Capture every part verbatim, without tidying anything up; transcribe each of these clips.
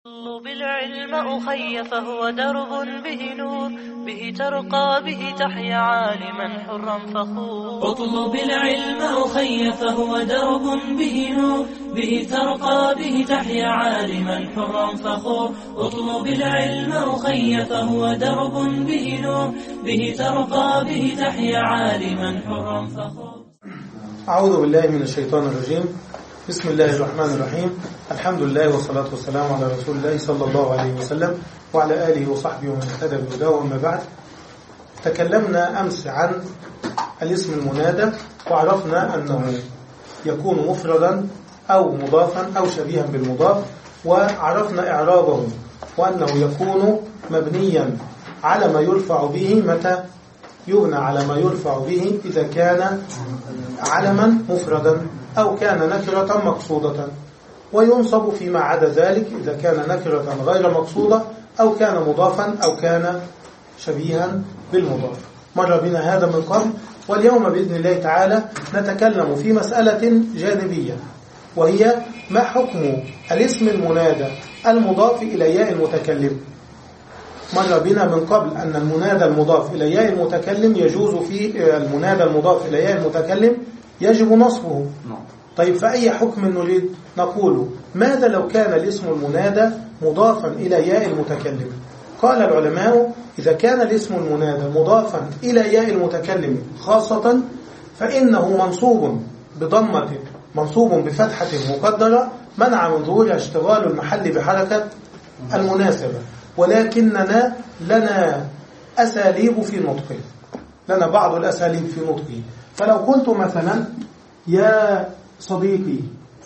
اطلب العلم أخي فهو درب به نور، به ترقى به تحيا عالما حرا فخور. اطلب العلم أخي فهو درب به نور، به ترقى به تحيا عالما حرا فخور. اطلب العلم أخي فهو درب به نور، به ترقى به تحيا عالما حرا فخور. أعوذ بالله من الشيطان الرجيم. بسم الله الرحمن الرحيم. الحمد لله والصلاة والسلام على رسول الله صلى الله عليه وسلم وعلى آله وصحبه ومن اهتدى بهداه. وأما بعد، تكلمنا أمس عن الاسم المنادى وعرفنا أنه يكون مفردا أو مضافا أو شبيها بالمضاف، وعرفنا إعرابه وأنه يكون مبنيا على ما يرفع به. متى يبنى على ما يرفع به؟ إذا كان علما مفردا أو كان نكرة مقصودة، وينصب فيما عدا ذلك إذا كان نكرة غير مقصودة أو كان مضافا أو كان شبيها بالمضاف. مر بنا هذا من قبل، واليوم بإذن الله تعالى نتكلم في مسألة جانبية، وهي ما حكم الاسم المنادى المضاف إلى ياء المتكلم. مر بنا من قبل أن المنادى المضاف إلى ياء المتكلم يجوز في المنادى المضاف إلى ياء المتكلم يجب نصبه. طيب، فأي حكم نريد؟ نقول ماذا لو كان الاسم المنادى مضافا إلى ياء المتكلم؟ قال العلماء: إذا كان الاسم المنادى مضافا إلى ياء المتكلم خاصة فإنه منصوب بضمة منصوب بفتحة مقدرة منع من ظهور اشتغال المحل بحركة المناسبة، ولكننا لنا أساليب في نطقه، لنا بعض الأساليب في نطقه. فلو قلت مثلا يا صديقي،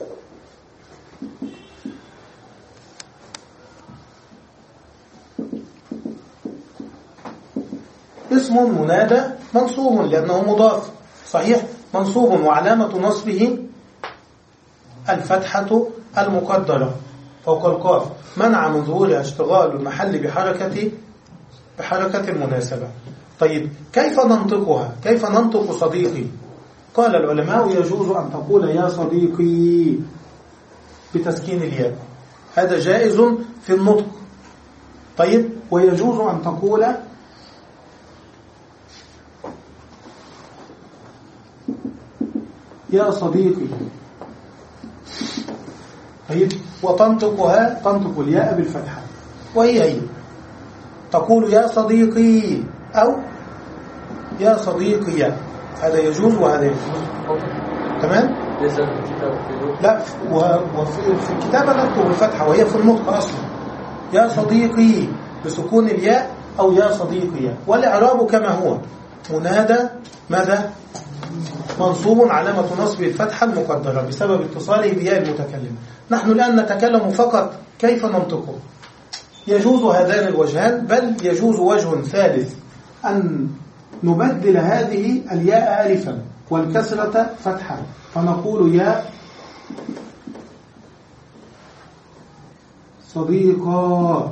اسم منادى منصوب لأنه مضاف، صحيح، منصوب وعلامة نصبه الفتحة المقدرة فوق القاف منع من ظهورها اشتغال المحل بحركة بحركة المناسبة. طيب، كيف ننطقها؟ كيف ننطق صديقي؟ قال العلماء: يجوز أن تقول يا صديقي بتسكين الياء، هذا جائز في النطق. طيب، ويجوز أن تقول يا صديقي، طيب، وتنطقها تنطق الياء بالفتحة، وهي هي تقول يا صديقي أو يا صديقي، هذا يجوز وهذا يجوز. تمام؟ لا، وفي الكتابة نكتب الفتحة وهي في النطق أصلا، يا صديقي بسكون الياء أو يا صديقي. والإعراب كما هو: منادى ماذا؟ منصوب علامة نصب الفتحة المقدرة بسبب اتصاله بياء المتكلم. نحن الآن نتكلم فقط كيف ننطقه. يجوز هذان الوجهان، بل يجوز وجه ثالث، أن نبدل هذه الياء ألفا والكسرة فتحة، فنقول يا صديقا،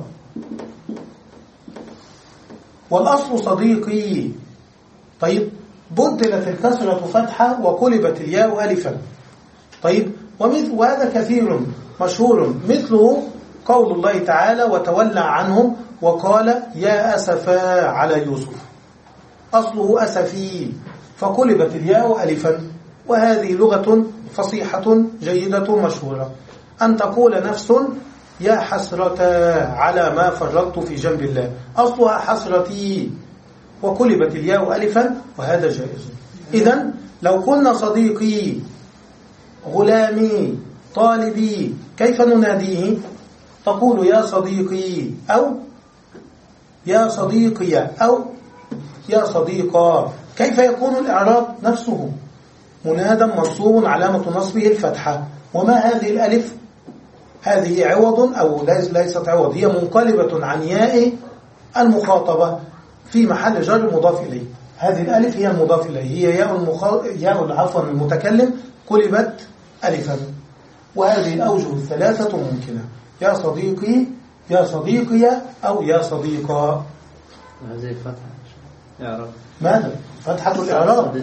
والأصل صديقي. طيب، بدلت الكسرة فتحة وقلبت الياء ألفا. طيب، ومثل وهذا كثير مشهور، مثله قول الله تعالى: وتولى عنهم وقال يا أسفا على يوسف، أصله أسفي فقلبت الياء ألفا. وهذه لغة فصيحة جيدة مشهورة، أن تقول نفس يا حسرة على ما فرطت في جنب الله، أصلها حسرتي وقلبت الياء ألفا، وهذا جائز. إذن لو قلنا صديقي، غلامي، طالبي، كيف نناديه؟ تقول يا صديقي أو يا صديقي أو يا صديقا. كيف يكون الإعراب نفسه؟ منادى منصوب علامة نصبه الفتحة. وما هذه الألف؟ هذه عوض أو ليست عوض، هي منقلبة عن ياء المخاطبة في محل جر مضاف إليه. هذه الألف هي المضاف إليه، هي ياء المخا... ياء عفوا المتكلم قلبت ألفا. وهذه الأوجه الثلاثة ممكنة: يا صديقي، يا صديقي، أو يا صديقا. هذه الفتحة إعراب ماذا؟ فتحة الإعراب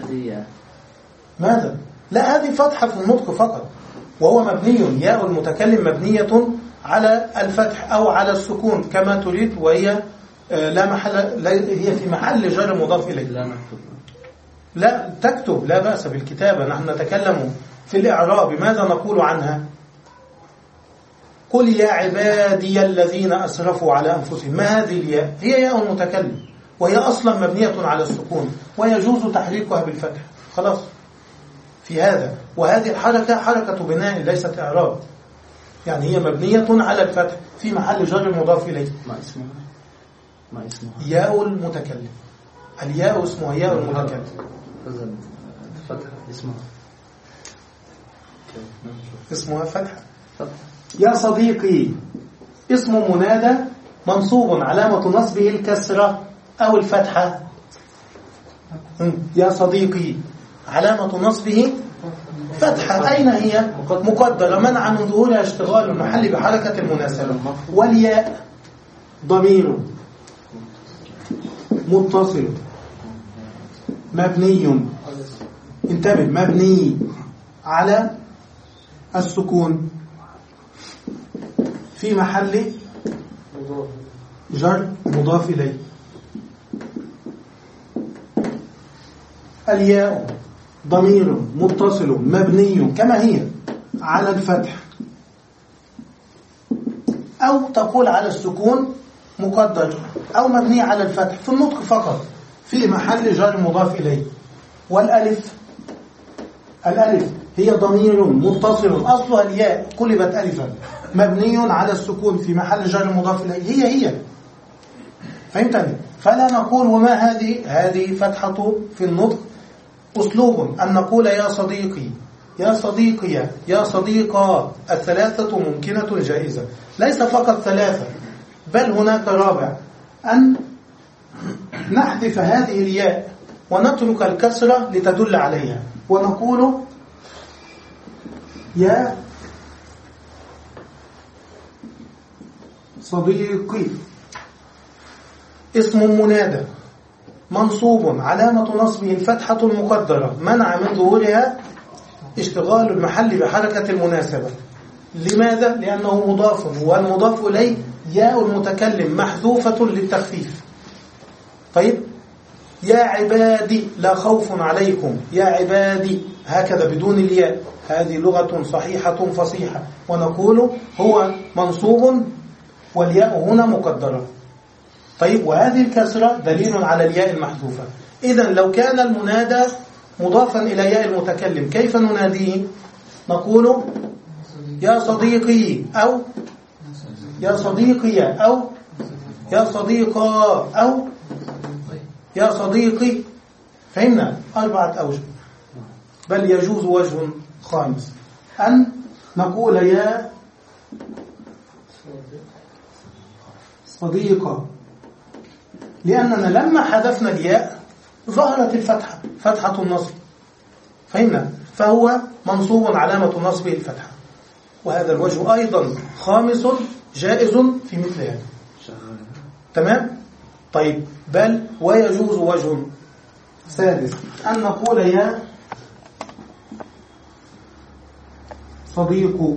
ماذا؟ لا، هذه فتحة في النطق فقط، وهو مبني، ياء المتكلم مبنية على الفتح أو على السكون كما تريد، وهي لا محل، هي في محل جر مضاف إليه. لا نكتب. لا تكتب، لا بأس بالكتابة، نحن نتكلم في الإعراب. ماذا نقول عنها؟ قل يا عبادي الذين أسرفوا على أنفسهم. ما هذه الياء؟ هي ياء المتكلم، وهي أصلا مبنية على السكون، ويجوز تحريكها بالفتح. خلاص في هذا. وهذه الحركة حركة بناء ليست إعراب، يعني هي مبنية على الفتح في محل جر مضاف إليه. ما اسمها؟ ما اسمها؟ ياء المتكلم. الياء اسمها ياء المتكلم. فتحة اسمها اسمها فتحة. فتحة. يا صديقي اسم منادى منصوب علامة نصبه الكسرة أو الفتحة. يا صديقي علامة نصبه فتحة. أين هي؟ مقدرة منع من ظهورها اشتغال المحل بحركة المناسبة. والياء ضمير متصل مبني، انتبه، مبني على السكون في محل جر مضاف إليه. الياء ضمير متصل مبني كما هي على الفتح، أو تقول على السكون مقدر، أو مبني على الفتح في النطق فقط في محل جر مضاف إليه. والألف، الألف هي ضمير متصل أصلها الياء قلبت ألفا مبني على السكون في محل جر مضاف إليه. هي هي فهمتني؟ فلا نقول وما هذه، هذه فتحة في النطق أسلوب أن نقول يا صديقي، يا صديقي، يا صديقا. الثلاثة ممكنة جائزة، ليس فقط ثلاثة بل هناك رابع، أن نحذف هذه الياء ونترك الكسرة لتدل عليها ونقول يا صديقي اسم منادى منصوب علامة نصبه الفتحة المقدرة منع من ظهورها اشتغال المحل بحركة المناسبة. لماذا؟ لأنه مضاف، والمضاف إليه ياء المتكلم محذوفة للتخفيف. طيب يا عبادي لا خوف عليكم، يا عبادي هكذا بدون الياء، هذه لغة صحيحة فصيحة، ونقول هو منصوب والياء هنا مقدرة. طيب وهذه الكسرة دليل على الياء المحذوفة. إذن لو كان المنادى مضافا إلى ياء المتكلم كيف نناديه؟ نقول يا صديقي، أو يا صديقي، أو يا صديقا، أو يا صديقي. فهمنا؟ أربعة أوجه، بل يجوز وجه خامس أن نقول يا صديقا، لأننا لما حذفنا الياء ظهرت الفتحة، فتحة النصب. فهمنا؟ فهو منصوب علامة نصبه الفتحة. وهذا الوجه أيضا خامس جائز في مثل هذا. تمام؟ طيب بل ويجوز وجه سادس أن نقول يا صديق،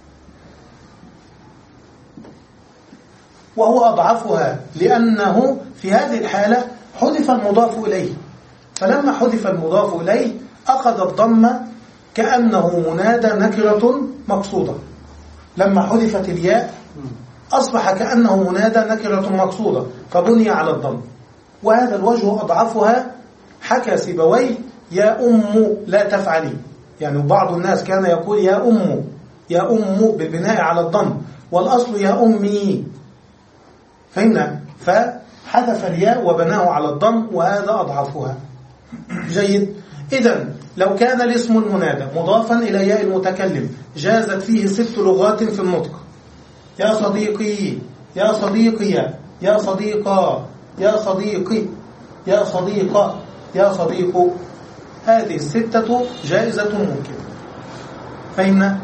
وهو أضعفها لأنه في هذه الحالة حذف المضاف إليه، فلما حذف المضاف إليه أخذ الضمة كأنه منادى نكرة مقصودة. لما حذفت الياء أصبح كأنه منادى نكرة مقصودة فبني على الضم. وهذا الوجه أضعفها. حكى سيبويه يا أم لا تفعلي، يعني بعض الناس كان يقول يا أم، يا أم بالبناء على الضم، والأصل يا أمي. فهمنا؟ فحذف الياء وبناه على الضم، وهذا أضعفها. جيد. إذن لو كان الاسم المنادى مضافا إلى ياء المتكلم جازت فيه ست لغات في النطق: يا صديقي، يا صديقي، يا صديقا، يا صديقي، يا صديقة، يا صديق. هذه الستة جائزة ممكنة. فهمنا؟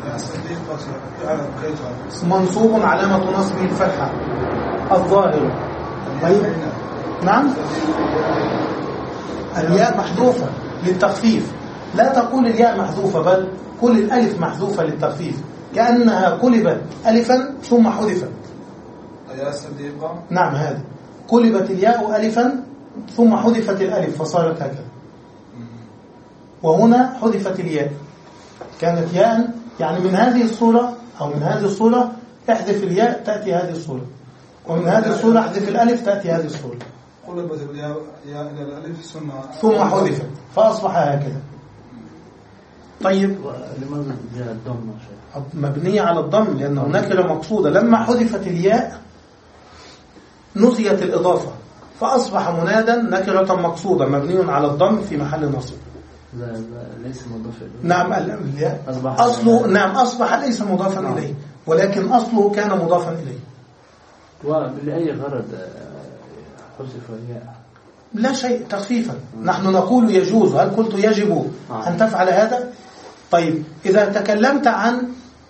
منصوب علامة نصبه الفتحة الظاهرة. طيب نعم، الياء محذوفة للتخفيف. لا تقول الياء محذوفة، بل قل الألف محذوفة للتخفيف. كأنها قلبت ألفا ثم حذفت. يا صديقة. نعم، هذه قلبت الياء ألفا ثم حذفت الألف فصارت هكذا. وهنا حذفت الياء، كانت ياء، يعني من هذه الصورة أو من هذه الصورة احذف الياء تأتي هذه الصورة، ومن هذه الصورة احذف الألف تأتي هذه الصورة. قلبت الياء إلى الألف ثم ثم حذفت فأصبح هكذا. طيب، لماذا جاء الضم؟ مبنية على الضم لأنه نكرة مقصودة. لما حذفت الياء نسيت الإضافة فأصبح منادا نكرة مقصودة مبني على الضم في محل نصب. لا لا ليس مضاف إليه. نعم، الياء أصله نعم أصبح ليس مضافا نعم. إليه، ولكن أصله كان مضافا إليه. ولأي غرض حذف الياء؟ لا شيء، تخفيفا. نحن نقول يجوز، هل قلت يجب آه. أن تفعل هذا؟ طيب، إذا تكلمت عن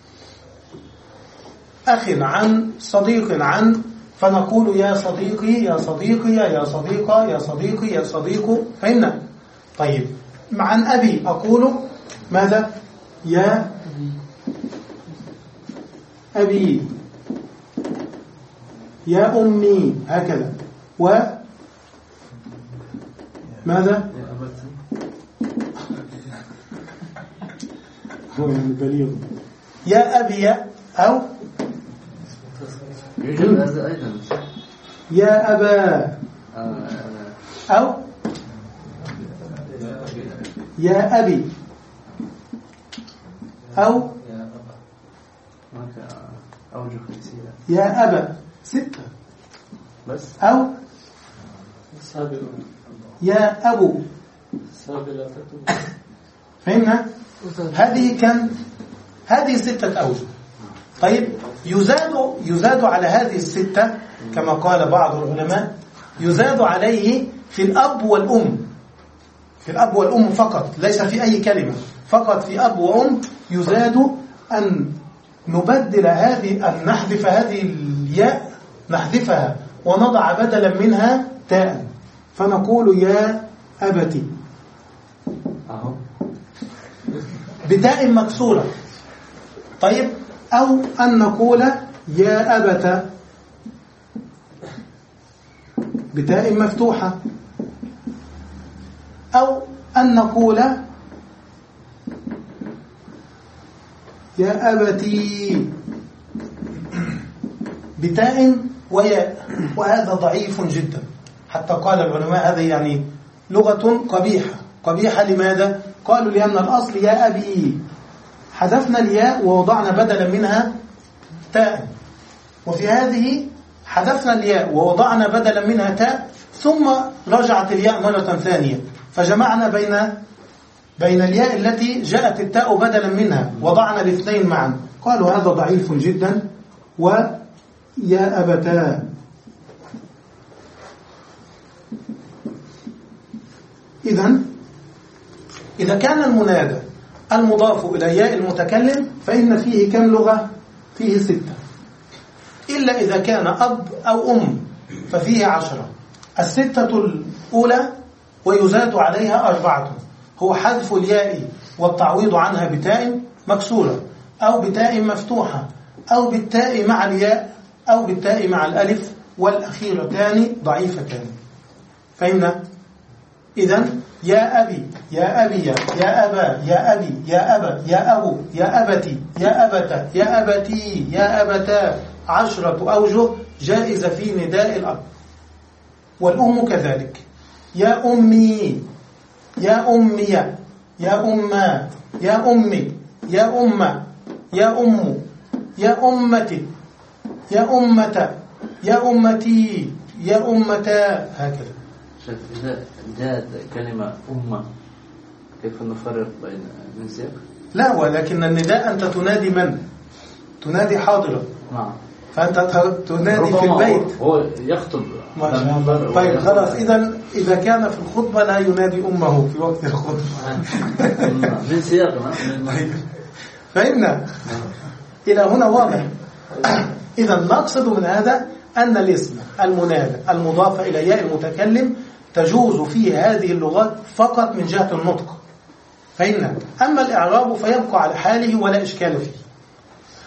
أخ، عن صديق، عن فنقول يا صديقي يا صديقي يا صديقة يا صديقي يا صديق، فهمنا؟ طيب، عن أبي أقول ماذا؟ يا أبي، يا أمي، هكذا. و ماذا؟ هو يعني بليغ. يا أبي، أو يوجد هذا أيضا يا أبا، أو يا أبي، أو يا أبا، ستة بس، أو يا أبو. فهمنا؟ هذه كان هذه ستة أوجه. طيب، يزاد يزاد على هذه الستة كما قال بعض العلماء، يزاد عليه في الأب والأم، في الأب والأم فقط، ليس في أي كلمة، فقط في أب وأم يزاد أن نبدل هذه، أن نحذف هذه الياء، نحذفها ونضع بدلا منها تاء، فنقول يا أبتي بتاء مكسورة. طيب، أو أن نقول يا أبت بتاء مفتوحة، أو أن نقول يا أبتي بتاء وياء، وهذا ضعيف جدا، حتى قال العلماء هذا يعني لغة قبيحة. قبيحة لماذا؟ قالوا لأن الأصل يا أبي، حذفنا الياء ووضعنا بدلا منها تاء، وفي هذه حذفنا الياء ووضعنا بدلا منها تاء، ثم رجعت الياء مرة ثانية، فجمعنا بين بين الياء التي جاءت التاء بدلا منها، وضعنا الاثنين معا. قالوا هذا ضعيف جدا. ويا أبتا، إذن إذا كان المنادى المضاف إلى ياء المتكلم فإن فيه كم لغة؟ فيه ستة، إلا إذا كان أب أو أم ففيه عشرة. الستة الأولى ويزاد عليها أربعة، هو حذف الياء والتعويض عنها بتاء مكسورة، أو بتاء مفتوحة، أو بالتاء مع الياء، أو بالتاء مع الألف، والأخيرتان ضعيفتان. فهمنا؟ إذن يا أبي، يا أبي، يا أبا، يا أبي، يا أبا، يا أبو، يا أبتي، يا أبتا، يا أبتي، يا أبتا، عشرة أوجه جائزة في نداء الأب. والأم كذلك، يا أمي، يا أمي، يا أما، يا أمي، يا أمة، يا أم، يا أمتي، يا أمة، يا أمتي، يا أمتا، هكذا. إذا جاءت كلمة أمة كيف نفرق بين من سياق؟ لا، ولكن النداء أنت تنادي من؟ تنادي حاضرا. نعم. فأنت تنادي في البيت. هو يخطب. طيب خلاص، إذا إذا كان في الخطبة لا ينادي أمه في وقت الخطبة. من سياقنا. فهمنا؟ إلى هنا واضح. إذا نقصد من هذا أن الاسم المنادى المضاف إلى ياء المتكلم تجوز فيه هذه اللغات فقط من جهة النطق. فهمنا؟ أما الإعراب فيبقى على حاله ولا إشكال فيه.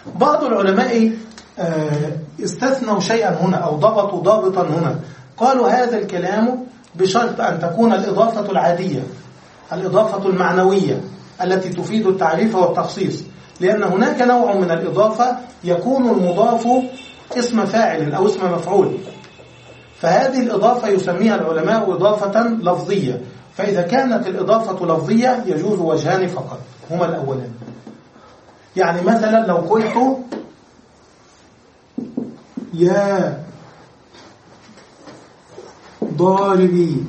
بعض العلماء استثنوا شيئا هنا أو ضبطوا ضابطا هنا، قالوا هذا الكلام بشرط أن تكون الإضافة العادية، الإضافة المعنوية التي تفيد التعريف والتخصيص، لأن هناك نوع من الإضافة يكون المضاف اسم فاعل أو اسم مفعول، فهذه الإضافة يسميها العلماء إضافة لفظية. فإذا كانت الإضافة لفظية يجوز وجهان فقط هما الأولان. يعني مثلا لو قلت يا ضاربي،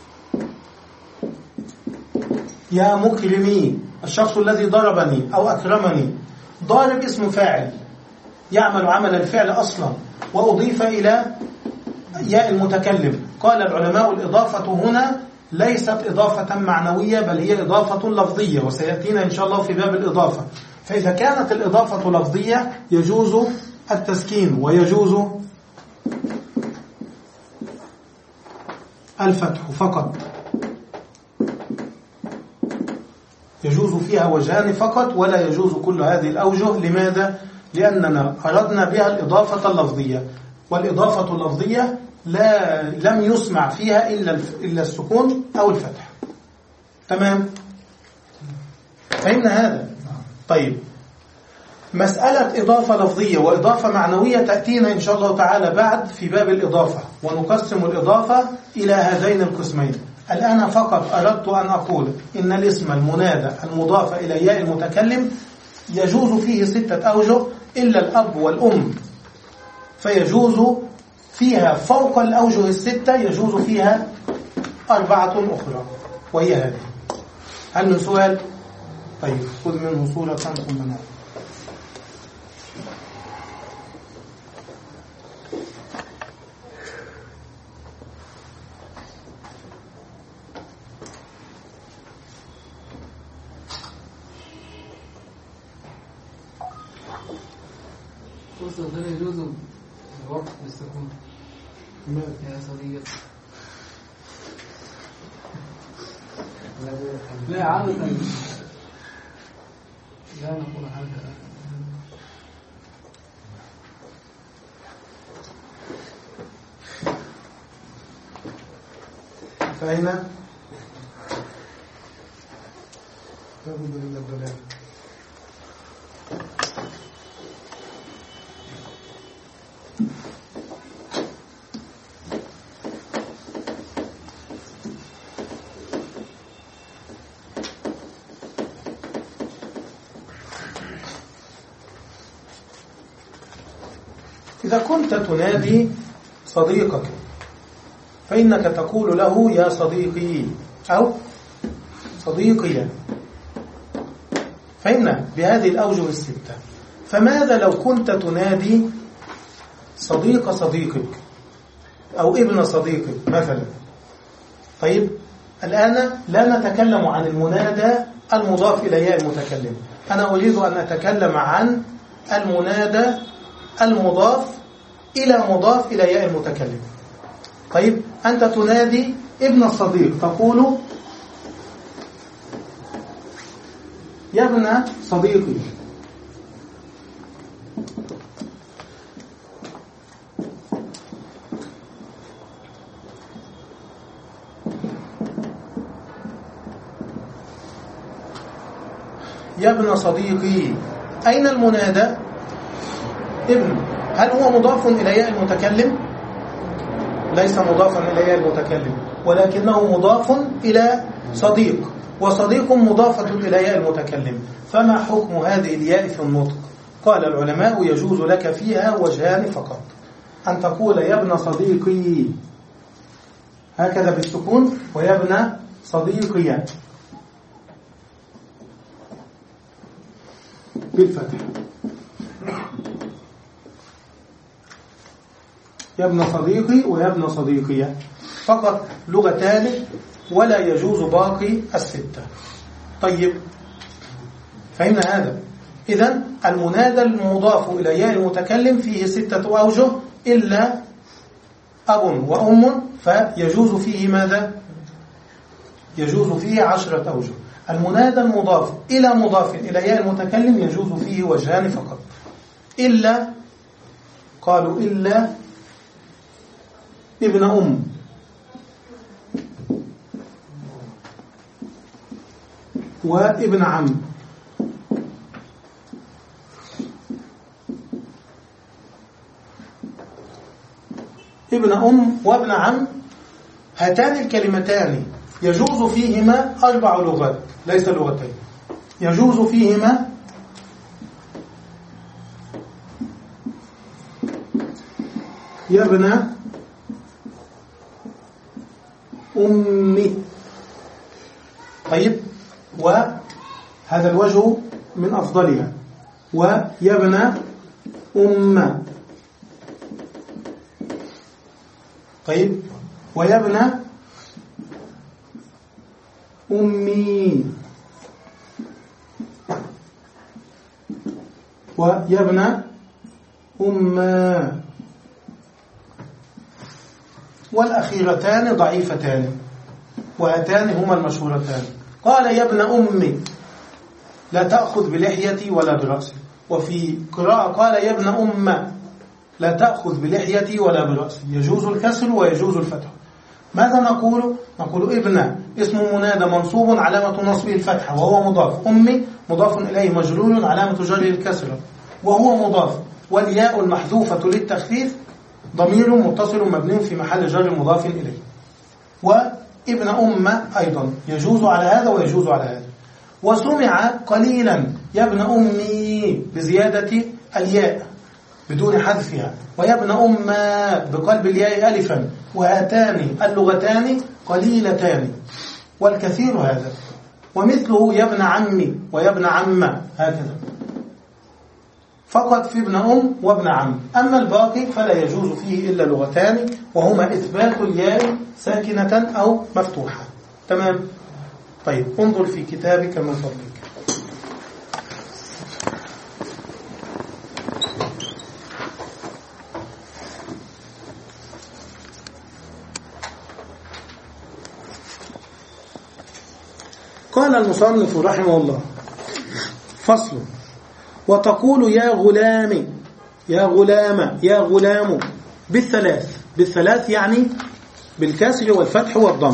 يا مكرمي، الشخص الذي ضربني أو أكرمني، ضارب اسم فاعل يعمل عمل الفعل أصلا وأضيف إلى ياء المتكلم. قال العلماء الإضافة هنا ليست إضافة معنوية بل هي إضافة لفظية، وسيأتينا إن شاء الله في باب الإضافة. فإذا كانت الإضافة لفظية يجوز التسكين ويجوز الفتح فقط، يجوز فيها وجهان فقط ولا يجوز كل هذه الأوجه. لماذا؟ لأننا أردنا بها الإضافة اللفظية، والإضافة اللفظية لا لم يسمع فيها إلا إلا السكون أو الفتح. تمام؟ فهمنا هذا؟ طيب، مسألة إضافة لفظية وإضافة معنوية تأتينا إن شاء الله تعالى بعد في باب الإضافة، ونقسم الإضافة إلى هذين القسمين. الآن فقط أردت أن أقول إن الاسم المنادى المضاف إلى ياء المتكلم يجوز فيه ستة أوجه إلا الأب والأم، فيجوز فيها فوق الأوجه الستة يجوز فيها أربعة أخرى وهي هذه. هل من سؤال؟ طيب خذ منه صورة ثم نعم. لا يجوز الوقف بالسكون يا صديقي. لا عادة لا نقول هذا. فأين لا بد من الدلالة. إذا كنت تنادي صديقك فإنك تقول له يا صديقي أو صديقي، فإن بهذه الأوجه الستة. فماذا لو كنت تنادي صديق صديقك أو ابن صديقك مثلا؟ طيب الآن لا نتكلم عن المنادى المضاف إلى ياء المتكلم، أنا أريد أن أتكلم عن المنادى المضاف إلى مضاف إلى ياء المتكلم. طيب أنت تنادي ابن الصديق تقول يا ابن صديقي، يا ابن صديقي. أين المنادى؟ ابن. هل هو مضاف إلى ياء المتكلم؟ ليس مضافا إلى ياء المتكلم، ولكنه مضاف إلى صديق، وصديق مضافة إلى ياء المتكلم. فما حكم هذه الياء في النطق؟ قال العلماء يجوز لك فيها وجهان فقط، أن تقول يا ابن صديقي هكذا بالسكون، ويا ابن صديقي بالفتح. يا ابن صديقي ويا ابن صديقية فقط لغتان، ولا يجوز باقي الستة. طيب فهمنا هذا. إذن المنادى المضاف إلى ياء المتكلم فيه ستة أوجه إلا أب وأم، فيجوز فيه ماذا؟ يجوز فيه عشرة أوجه. المنادى المضاف إلى مضاف إلى ياء المتكلم يجوز فيه وجهان فقط. إلا قالوا إلا ابن أم، وابن عم. ابن أم وابن عم هاتان الكلمتان يجوز فيهما أربع لغات ليس لغتين، يجوز فيهما يا ابن أمي. طيب، وهذا الوجه من أفضلها، ويا ابن أم. طيب، ويا ابن أمي، ويا ابن أم. والأخيرتان ضعيفتان، وهاتان هما المشهورتان. قال يا ابن أمي لا تأخذ بلحيتي ولا برأسي، وفي قراءة قال يا ابن أم لا تأخذ بلحيتي ولا برأسي، يجوز الكسر ويجوز الفتح. ماذا نقول؟ نقول ابن اسم منادى منصوب علامة نصبه الفتحة وهو مضاف، أمي مضاف إليه مجرور علامة جره الكسرة وهو مضاف، والياء المحذوفة للتخفيف ضمير متصل مبني في محل جر مضاف إليه. وابن أم أيضا يجوز على هذا ويجوز على هذا. وسمع قليلا يا ابن أمي بزيادة الياء بدون حذفها، ويا ابن أم بقلب الياء ألفا، وهاتان اللغتان قليلتان، والكثير هذا. ومثله يا ابن عمي ويا ابن عم، هكذا فقط في ابن أم وابن عم. أما الباقي فلا يجوز فيه إلا لغتان، وهما إثبات الياء ساكنة أو مفتوحة. تمام؟ طيب، انظر في كتابك من فضلك. قال المصنف رحمه الله: فصل. وتقول يا غلام يا غلام يا غلام بالثلاث، بالثلاث يعني بالكسر والفتح والضم،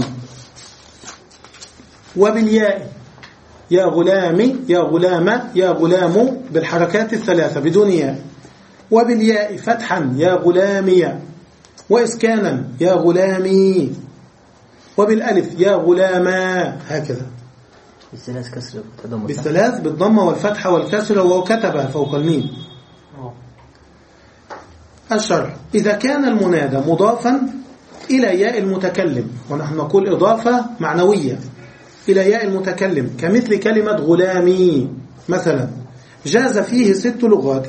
وبالياء يا غلام يا غلام يا غلام بالحركات الثلاثة بدون ياء، وبالياء فتحا يا غلامي، وإسكانا يا غلامي، وبالألف يا غلاما، هكذا. بالثلاث كسر بالثلاث بالضمة والفتحة والكسر، وكتبها فوق الميم. الشرح: إذا كان المنادى مضافا إلى ياء المتكلم، ونحن نقول إضافة معنوية إلى ياء المتكلم، كمثل كلمة غلامي مثلا، جاز فيه ست لغات.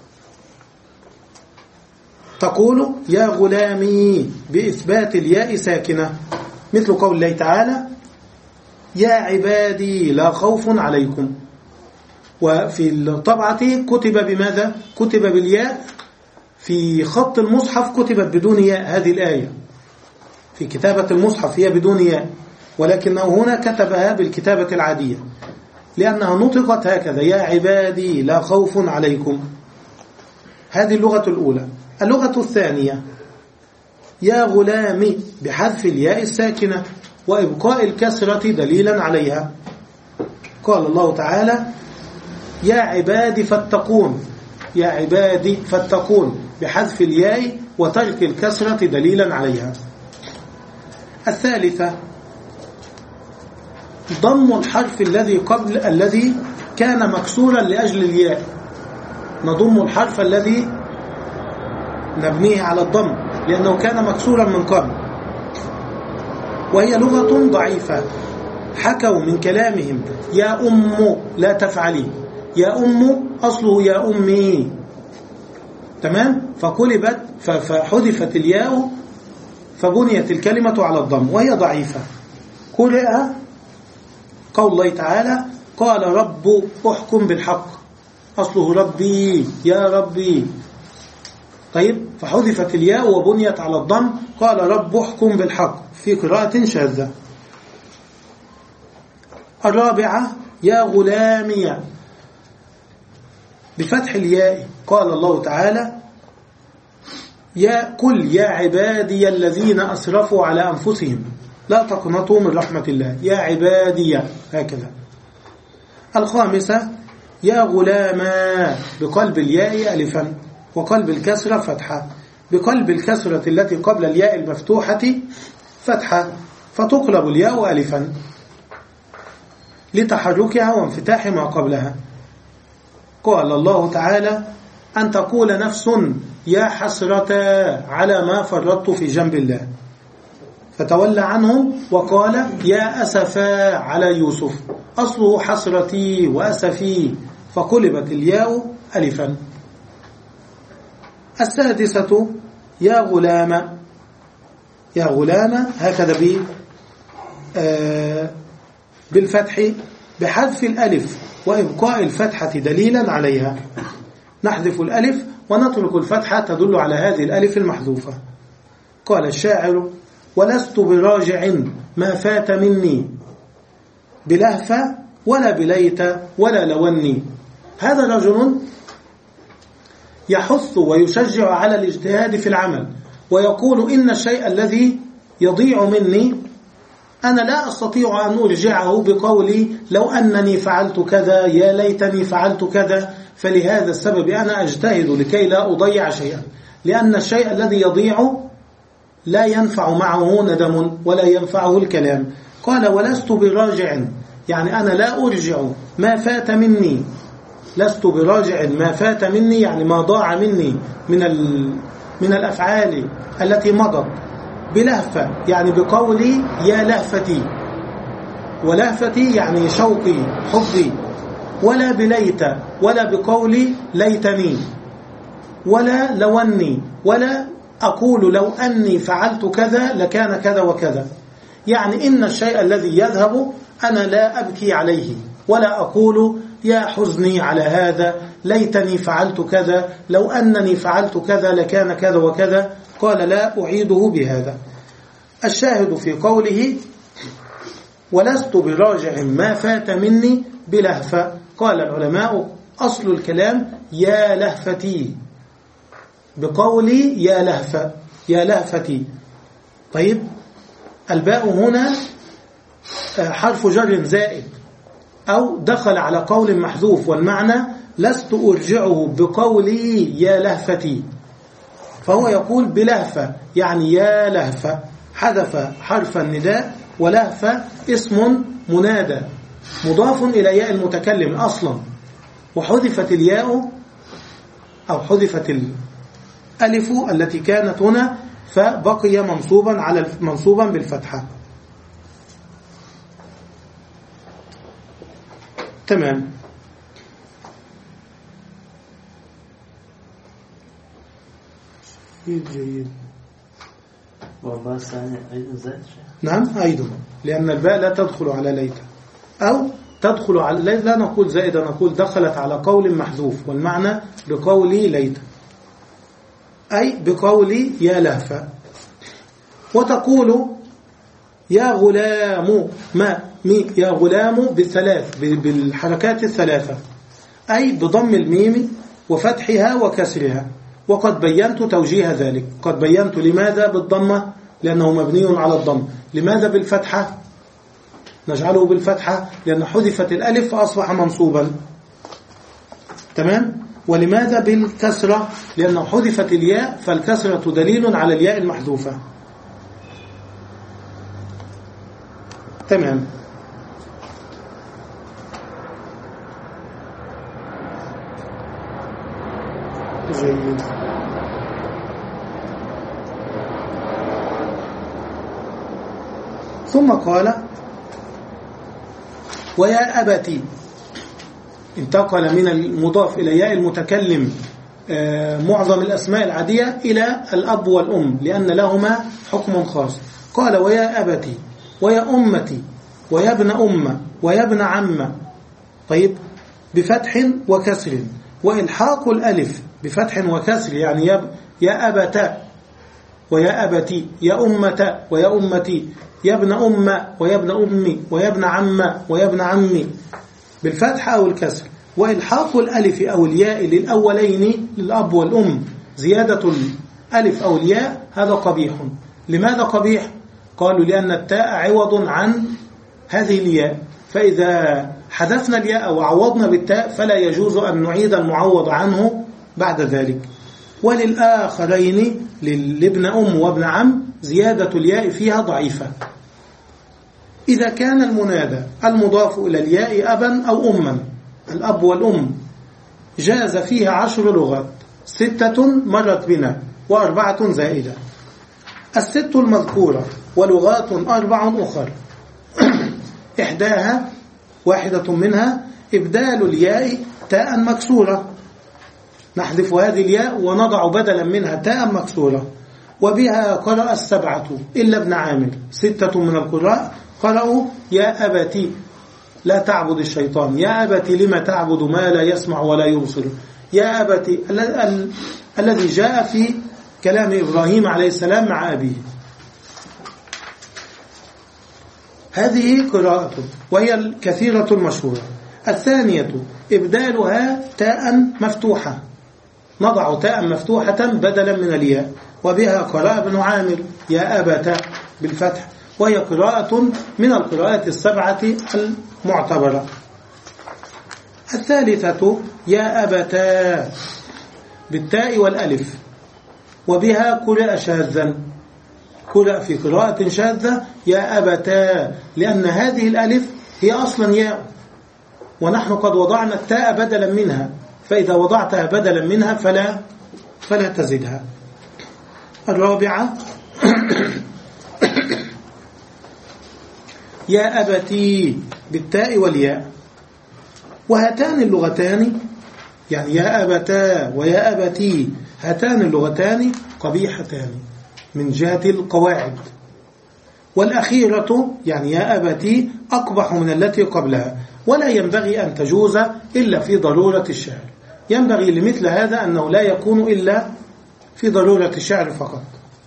تقول يا غلامي بإثبات الياء ساكنة، مثل قول الله تعالى يا عبادي لا خوف عليكم. وفي الطبعة كتب بماذا؟ كتب بالياء. في خط المصحف كتبت بدون ياء هذه الآية، في كتابة المصحف هي بدون ياء، ولكنه هنا كتبها بالكتابة العادية لأنها نطقت هكذا: يا عبادي لا خوف عليكم. هذه اللغة الأولى. اللغة الثانية يا غلامي بحذف الياء الساكنة وإبقاء الكسرة دليلا عليها. قال الله تعالى يا عبادي فاتقون، يا عبادي فاتقون بحذف الياء وترك الكسرة دليلا عليها. الثالثة ضم الحرف الذي قبل الذي كان مكسورا لأجل الياء، نضم الحرف الذي نبنيه على الضم لأنه كان مكسورا من قبل، وهي لغة ضعيفة. حكوا من كلامهم يا أم لا تفعلي، يا أم أصله يا أمي، تمام؟ فقلبت فحذفت الياء فبنيت الكلمة على الضم وهي ضعيفة. قرئ قول الله تعالى قال رب احكم بالحق، أصله ربي يا ربي. طيب، فحذفت الياء وبنيت على الضم، قال رب احكم بالحق في قراءة شاذة. الرابعة يا غلامي بفتح الياء قال الله تعالى يا قل يا عبادي الذين أسرفوا على أنفسهم لا تقنطوا من رحمة الله، يا عبادي هكذا. الخامسة يا غلاما بقلب الياء ألفا وقلب الكسرة فتحة، بقلب الكسرة التي قبل الياء المفتوحة فتحة فتقلب الياء ألفا لتحركها وانفتاح ما قبلها. قال الله تعالى أن تقول نفس يا حسرة على ما فرطت في جنب الله، فتولى عنهم وقال يا أسفا على يوسف، أصله حسرتي وأسفي، فقلبت الياء ألفا. السادسة يا غلام، يا غلام هكذا ب آه بالفتح بحذف الألف وإبقاء الفتحة دليلا عليها، نحذف الألف ونترك الفتحة تدل على هذه الألف المحذوفة. قال الشاعر ولست براجع ما فات مني بلهفة ولا بليت ولا لوني. هذا رجل يحث ويشجع على الاجتهاد في العمل ويقول إن الشيء الذي يضيع مني أنا لا أستطيع أن أرجعه بقولي لو أنني فعلت كذا يا ليتني فعلت كذا، فلهذا السبب أنا أجتهد لكي لا أضيع شيئا، لأن الشيء الذي يضيع لا ينفع معه ندم ولا ينفعه الكلام. قال ولست براجع، يعني أنا لا أرجع ما فات مني، لست براجع ما فات مني يعني ما ضاع مني من من الأفعال التي مضت، بلهفة يعني بقولي يا لهفتي، ولهفتي يعني شوقي حبي، ولا بليت ولا بقولي ليتني، ولا لوني، ولا أقول لو أني فعلت كذا لكان كذا وكذا. يعني إن الشيء الذي يذهب أنا لا أبكي عليه ولا أقول يا حزني على هذا ليتني فعلت كذا لو أنني فعلت كذا لكان كذا وكذا. قال لا أعيده بهذا. الشاهد في قوله ولست براجع ما فات مني بلهفة، قال العلماء أصل الكلام يا لهفتي، بقولي يا لهفة يا لهفتي. طيب الباء هنا حرف جر زائد أو دخل على قول محذوف، والمعنى لست أرجعه بقولي يا لهفتي، فهو يقول بلهفة يعني يا لهفة، حذف حرف النداء، ولهفة اسم منادى مضاف إلى ياء المتكلم أصلا، وحذفت الياء أو حذفت الألف التي كانت هنا فبقي منصوبا على منصوبا بالفتحة. تمام. جيد. والله الثاني أيضا زائد. نعم أيضا، لأن الباء لا تدخل على ليت، أو تدخل على ليت لا نقول زائدة، نقول دخلت على قول محذوف، والمعنى بقولي ليت أي بقولي يا لهفة. وتقول يا غلام ما مي يا غلام بالثلاث بالحركات الثلاثة، أي بضم الميم وفتحها وكسرها، وقد بينت توجيه ذلك. قد بينت لماذا بالضمة لأنه مبني على الضم، لماذا بالفتحة نجعله بالفتحة لأن حذفت الألف فأصبح منصوبا، تمام. ولماذا بالكسرة لأنه حذفت الياء فالكسرة دليل على الياء المحذوفة، تمام. جيد. ثم قال ويا أبتي، انتقل من المضاف إلى ياء المتكلم معظم الأسماء العادية إلى الأب والأم لأن لهما حكم خاص. قال ويا أبتي ويا أمتي ويا ابن أم ويا ابن عم، طيب بفتح وكسر، وإلحاق الألف بفتح وكسر يعني يا أبتا ويا أبتي يا أمتا ويا أمتي يا ابن أم ويا ابن أمي ويا ابن عم ويا ابن عمي بالفتح أو الكسر، وإلحاق الألف أو الياء للأولين للأب والأم زيادة الألف أو الياء هذا قبيح. لماذا قبيح؟ قالوا لأن التاء عوض عن هذه الياء، فإذا حذفنا الياء وعوضنا بالتاء فلا يجوز أن نعيد المعوض عنه بعد ذلك. وللآخرين لابن أم وابن عم زيادة الياء فيها ضعيفة. إذا كان المنادى المضاف إلى الياء أبا أو أما، الأب والأم جاز فيها عشر لغات، ستة مرت بنا وأربعة زائدة. الست المذكورة ولغات أربع أخر إحداها واحدة منها إبدال الياء تاء مكسورة، نحذف هذه الياء ونضع بدلا منها تاء مكسورة. وبها قرأ السبعة إلا ابن عامر، ستة من القراء قرأوا يا أبتي لا تعبد الشيطان، يا أبتي لما تعبد ما لا يسمع ولا يبصر، يا أبتي ال ال الذي جاء في كلام إبراهيم عليه السلام مع أبيه. هذه قراءة وهي الكثيرة المشهورة. الثانية إبدالها تاء مفتوحة، نضع تاء مفتوحة بدلا من الياء. وبها قراءة ابن عامر يا أبتا بالفتح، وهي قراءة من القراءات السبعة المعتبرة. الثالثة يا أبتا بالتاء والألف، وبها قرأ شاذا، قرأ في قراءة شاذة يا أبتا، لأن هذه الألف هي أصلا ياء ونحن قد وضعنا التاء بدلا منها، فإذا وضعتها بدلا منها فلا فلا تزدها. الرابعة يا أبتي بالتاء والياء. وهاتان اللغتان يعني يا أبتا ويا أبتي، هاتان اللغتان قبيحتان من جهة القواعد، والأخيرة يعني يا أبتي أقبح من التي قبلها، ولا ينبغي أن تجوز إلا في ضرورة الشعر. ينبغي لمثل هذا أنه لا يكون إلا في ضرورة الشعر فقط.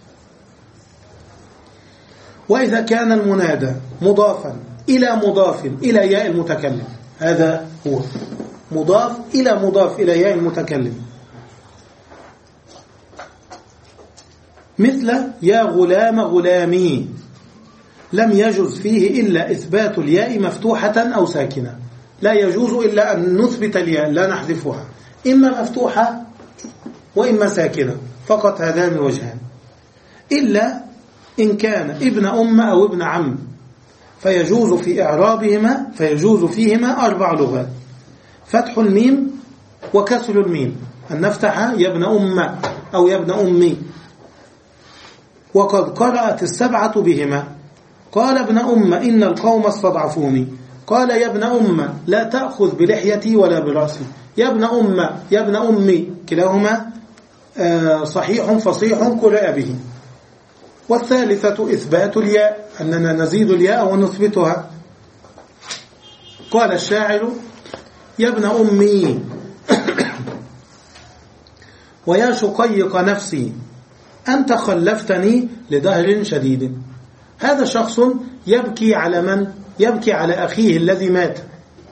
وإذا كان المنادى مضافا إلى مضاف إلى ياء المتكلم، هذا هو مضاف إلى مضاف إلى ياء المتكلم، مثل يا غلام غلامي، لم يجوز فيه إلا إثبات الياء مفتوحة أو ساكنة، لا يجوز إلا أن نثبت الياء لا نحذفها، إما مفتوحة وإما ساكنة، فقط هذان الوجهان. إلا إن كان ابن أم أو ابن عم فيجوز في إعرابهما فيجوز فيهما أربع لغات: فتح الميم وكسر الميم، أن نفتح يا ابن أم أو يا ابن أمي. وقد قرأت السبعة بهما. قال ابن أم إن القوم استضعفوني، قال يا ابن أم لا تأخذ بلحيتي ولا برأسي، يا ابن أم يا ابن أمي، كلاهما صحيح فصيح قرأ به. والثالثة إثبات الياء، أننا نزيد الياء ونثبتها. قال الشاعر يا ابن أمي ويا شقيق نفسي أنت خلفتني لدهر شديد. هذا شخص يبكي على من؟ يبكي على أخيه الذي مات،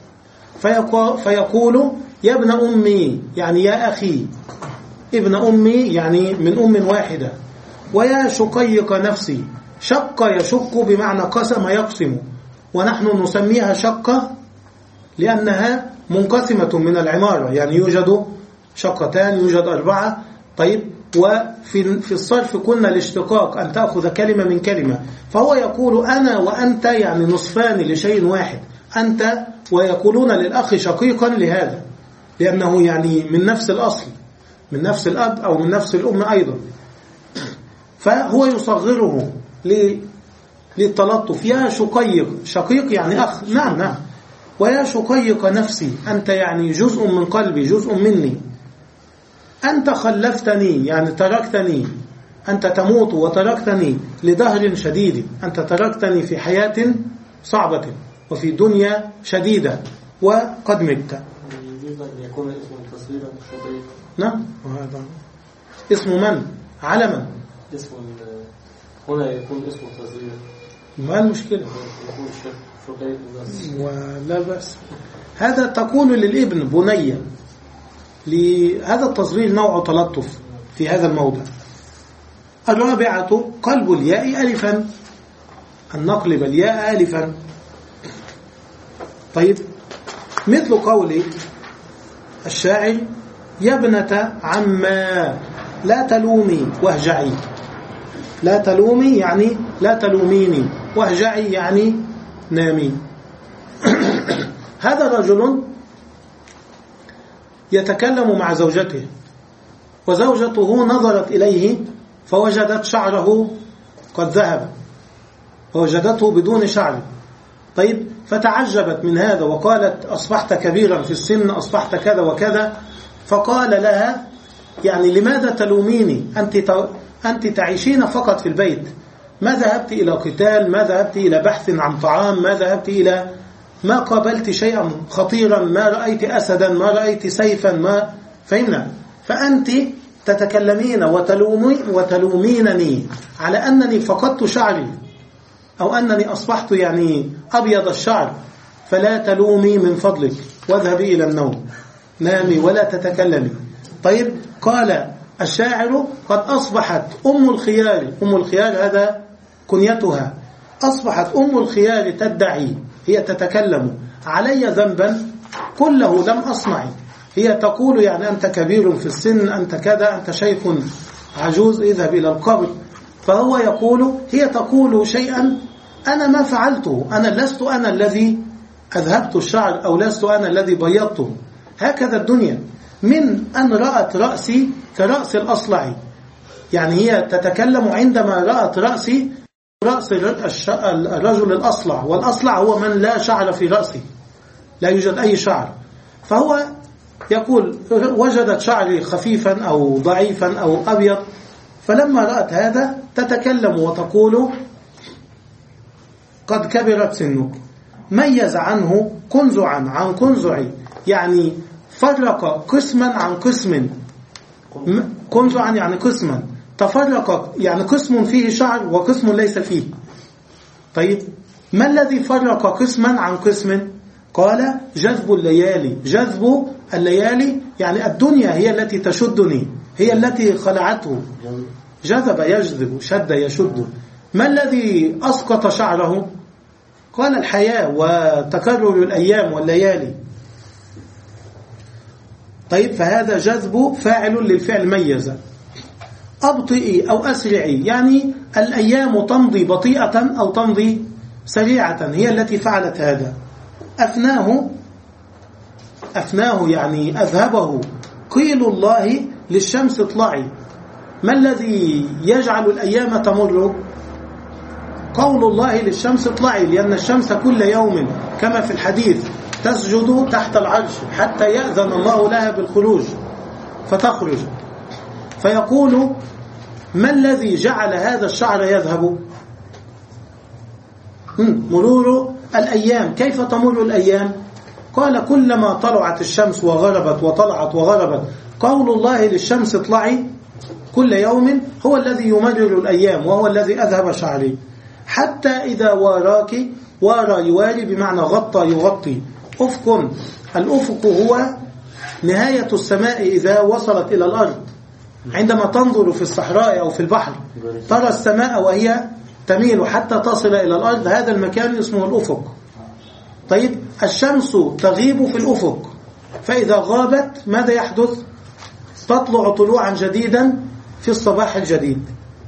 فيقول يا ابن أمي يعني يا أخي، ابن أمي يعني من أم واحدة. ويا شقيق نفسي، شق يشق بمعنى قسم يقسم، ونحن نسميها شقة لأنها منقسمة من العمارة، يعني يوجد شقتان يوجد أربعة. طيب، وفي في الصرف قلنا الاشتقاق أن تأخذ كلمة من كلمة، فهو يقول أنا وأنت يعني نصفان لشيء واحد، أنت، ويقولون للأخ شقيقا لهذا لأنه يعني من نفس الأصل، من نفس الأب أو من نفس الأم أيضا، فهو يصغره للتلطف. يا شقيق، شقيق يعني أخ، نعم نعم. ويا شقيق نفسي، أنت يعني جزء من قلبي، جزء مني. أنت خلفتني يعني تركتني، أنت تموت وتركتني لدهر شديد، أنت تركتني في حياة صعبة وفي دنيا شديدة وقد مت. يكون اسم تصويرا شقيق. نعم، وهذا اسم من؟ علما. اسم هنا يكون اسم تصوير. ما المشكلة؟ يكون شقيق بس. ولا بأس. هذا تقول للابن بني، لهذا التصغير نوع تلطف في هذا الموضع. الرابعة قلب الياء ألفا، أن نقلب الياء ألفا. طيب، مثل قول الشاعر: يا ابنة عما لا تلومي واهجعي. لا تلومي يعني لا تلوميني، واهجعي يعني نامي. هذا رجل يتكلم مع زوجته، وزوجته نظرت إليه فوجدت شعره قد ذهب، فوجدته بدون شعر. طيب، فتعجبت من هذا وقالت: أصبحت كبيرا في السن، أصبحت كذا وكذا. فقال لها: يعني لماذا تلوميني؟ أنت أنت تعيشين فقط في البيت، ما ذهبت إلى قتال، ما ذهبت إلى بحث عن طعام، ما ذهبت إلى ما قابلت شيئا خطيرا، ما رأيت أسدا، ما رأيت سيفا، ما فهمنا. فأنت تتكلمين وتلومي وتلومينني على أنني فقدت شعري، أو أنني أصبحت يعني أبيض الشعر، فلا تلومي من فضلك، واذهبي إلى النوم، نامي ولا تتكلمي. طيب، قال الشاعر: قد أصبحت أم الخيار، أم الخيار هذا كنيتها، أصبحت أم الخيار تدعي، هي تتكلم علي ذنبا كله لم أصنع. هي تقول يعني أنت كبير في السن، أنت كذا، أنت شيخ عجوز، اذهب إلى القبر. فهو يقول، هي تقول شيئا أنا ما فعلته، أنا لست أنا الذي أذهبت الشعر، أو لست أنا الذي بيضته. هكذا الدنيا، من أن رأت رأسي كرأس الأصلع، يعني هي تتكلم عندما رأت رأسي رأس الرجل الأصلع، والأصلع هو من لا شعر في رأسه، لا يوجد أي شعر. فهو يقول: وجدت شعري خفيفا أو ضعيفا أو أبيض. فلما رأت هذا تتكلم وتقول: قد كبرت سنك. ميز عنه كنزعا عن كنزعي، يعني فرق قسما عن قسم. كنزعا يعني قسما، تفرق يعني قسم فيه شعر وقسم ليس فيه. طيب، ما الذي فرق قسما عن قسم؟ قال: جذب الليالي. جذب الليالي يعني الدنيا هي التي تشدني، هي التي خلعته. جذب يجذب، شد يشد. ما الذي أسقط شعره؟ قال: الحياة وتكرر الأيام والليالي. طيب، فهذا جذب فاعل للفعل ميز. أبطئي أو أسرعي يعني الأيام تمضي بطيئة أو تمضي سريعة، هي التي فعلت هذا. أفناه، أفناه يعني أذهبه. قيل الله للشمس اطلعي. ما الذي يجعل الأيام تمر؟ قول الله للشمس اطلعي، لأن الشمس كل يوم كما في الحديث تسجد تحت العرش حتى يأذن الله لها بالخروج فتخرج. فيقول: ما الذي جعل هذا الشعر يذهب؟ مرور الأيام. كيف تمر الأيام؟ قال: كلما طلعت الشمس وغربت وطلعت وغربت. قول الله للشمس اطلعي كل يوم هو الذي يمرر الأيام، وهو الذي أذهب شعري. حتى إذا واراك، وارى يواري بمعنى غطى يغطي. أفق، الأفق هو نهاية السماء إذا وصلت إلى الأرض. عندما تنظر في الصحراء أو في البحر ترى السماء وهي تميل حتى تصل إلى الأرض، هذا المكان اسمه الأفق. طيب، الشمس تغيب في الأفق، فإذا غابت ماذا يحدث؟ تطلع طلوعا جديدا في الصباح الجديد.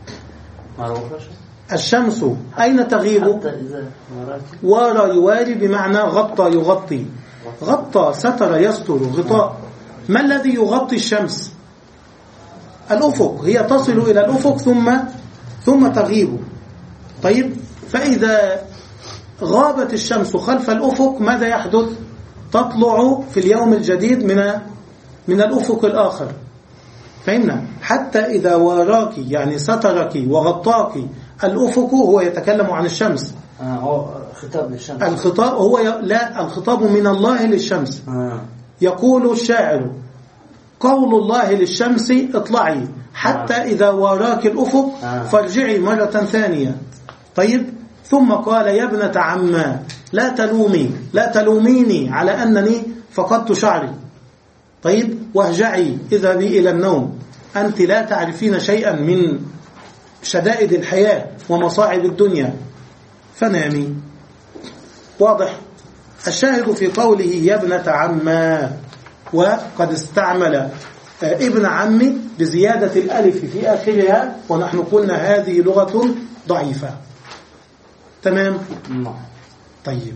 الشمس أين تغيب؟ وارى يواري بمعنى غطى يغطي. غطى، ستر، يستر، غطاء. ما الذي يغطي الشمس؟ الأفق، هي تصل إلى الأفق ثم ثم تغيب. طيب، فإذا غابت الشمس خلف الأفق ماذا يحدث؟ تطلع في اليوم الجديد من من الأفق الآخر. فهمنا؟ حتى إذا واراك يعني سترك وغطاك الأفق، هو يتكلم عن الشمس. آه هو خطاب للشمس. الخطاب هو ي... لا الخطاب من الله للشمس. آه. يقول الشاعر: قول الله للشمس اطلعي حتى آه. إذا واراك الأفق آه. فارجعي مرة ثانية. طيب، ثم قال يا ابنة عما لا تلومي لا تلوميني على أنني فقدت شعري، طيب واهجعي اذهبي إلى النوم، أنت لا تعرفين شيئا من شدائد الحياة ومصاعب الدنيا فنامي. واضح؟ الشاهد في قوله يا ابنة عما، وقد استعمل ابن عمي بزيادة الألف في آخرها، ونحن قلنا هذه لغة ضعيفة. تمام؟ طيب،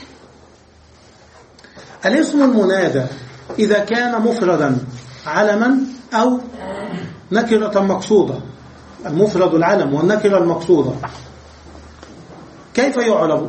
الاسم المنادى إذا كان مفردا علما أو نكرة مقصودة، المفرد العلم والنكرة المقصودة، كيف يعرب؟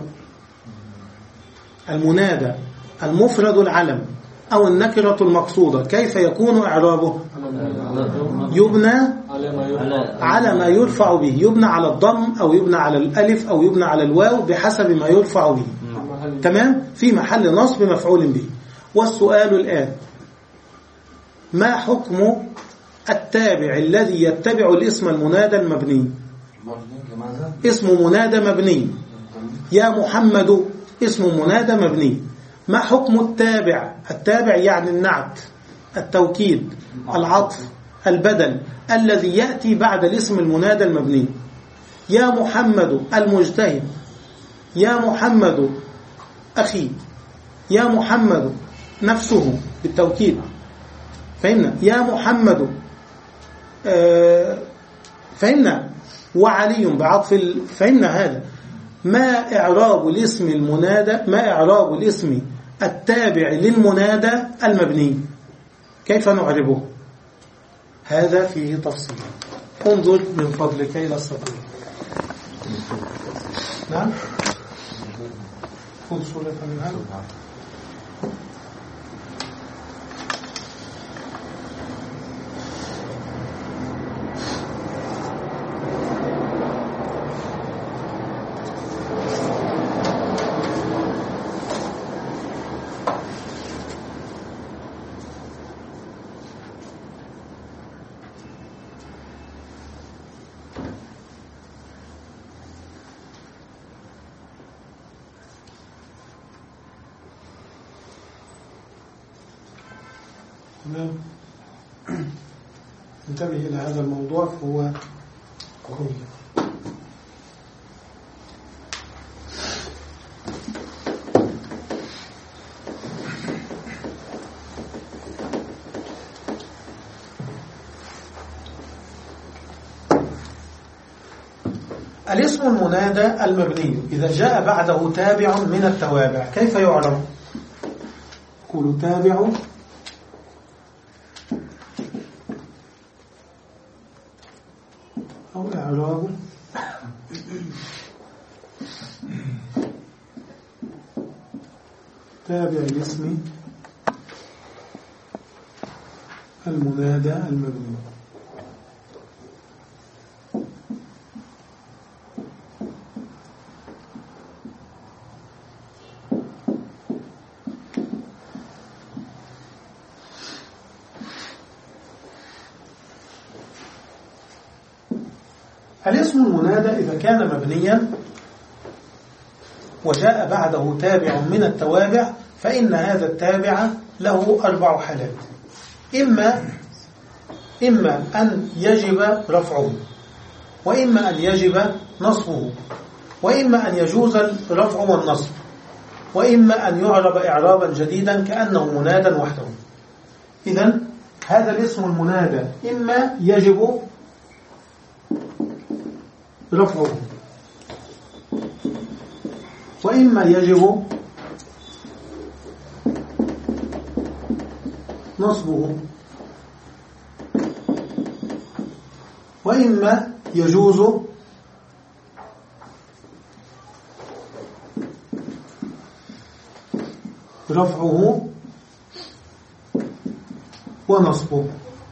المنادى المفرد العلم أو النكرة المقصودة كيف يكون إعرابه؟ يبنى على ما يرفع به، يبنى على الضم أو يبنى على الألف أو يبنى على الواو بحسب ما يرفع به. تمام؟ في محل نصب مفعول به. والسؤال الآن، ما حكم التابع الذي يتبع الاسم المنادى المبني؟ اسم منادى مبني، يا محمد اسم منادى مبني، ما حكم التابع؟ التابع يعني النعت، التوكيد، العطف، البدل الذي يأتي بعد الاسم المنادى المبني. يا محمد المجتهد، يا محمد أخي، يا محمد نفسه بالتوكيد، فهمنا؟ يا محمد آه فهمنا؟ وعلي بعطف، فهمنا هذا؟ ما إعراب الاسم المنادى، ما إعراب الاسم التابع للمنادى المبني؟ كيف نعربه؟ هذا فيه تفصيل، انظر من فضلك إلى السطور. نعم، خذ صورة من هذا. انتبه إلى هذا الموضوع فهو قوي. الاسم المنادى المبني إذا جاء بعده تابع من التوابع كيف يعرف؟ قولوا تابع أو إعراب تابع الاسم المنادى المبني. الاسم المنادى إذا كان مبنيا وجاء بعده تابع من التوابع فإن هذا التابع له أربع حالات، إما إما أن يجب رفعه، وإما أن يجب نصبه، وإما أن يجوز الرفع والنصب، وإما أن يعرب إعرابا جديدا كأنه منادى وحده. إذن هذا الاسم المنادى إما يجب رفعه، وإما يجب نصبه، وإما يجوز رفعه ونصبه.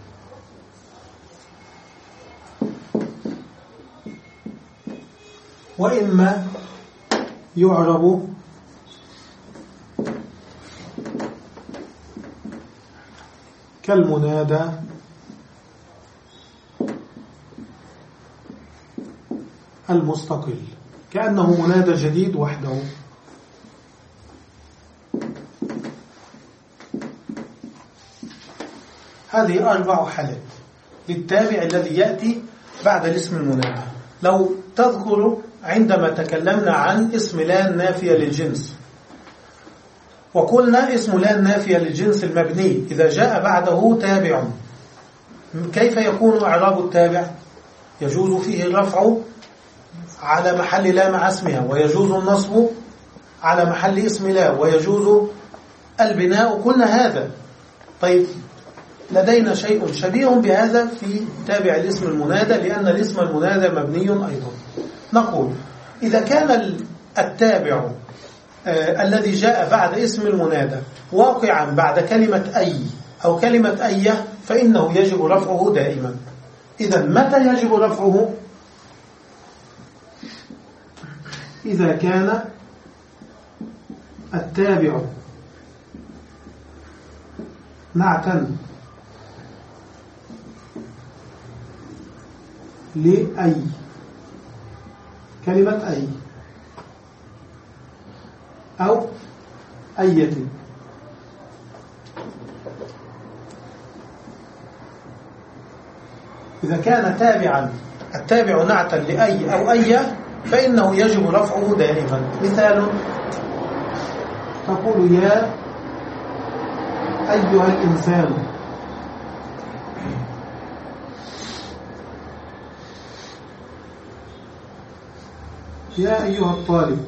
وإما يعرب كالمنادى المستقل. كأنه منادى جديد وحده. هذه أربع حالات للتابع الذي يأتي بعد الاسم المنادى. لو تذكروا عندما تكلمنا عن اسم لا نافية للجنس، وقلنا اسم لا نافية للجنس المبني إذا جاء بعده تابع كيف يكون إعراب التابع؟ يجوز فيه الرفع على محل لا مع اسمها، ويجوز النصب على محل اسم لا، ويجوز البناء. قلنا هذا. طيب لدينا شيء شبيه بهذا في تابع الاسم المنادى، لأن الاسم المنادى مبني أيضا. نقول إذا كان التابع آه الذي جاء بعد اسم المنادى واقعا بعد كلمة أي أو كلمة أيه فإنه يجب رفعه دائما. إذا متى يجب رفعه؟ إذا كان التابع نعتا لأي، كلمة أي أو أية. إذا كان تابعا التابع نعتا لأي أو أية فإنه يجب رفعه دائما. مثال تقول يا أيها الإنسان، يا أيها الطالب،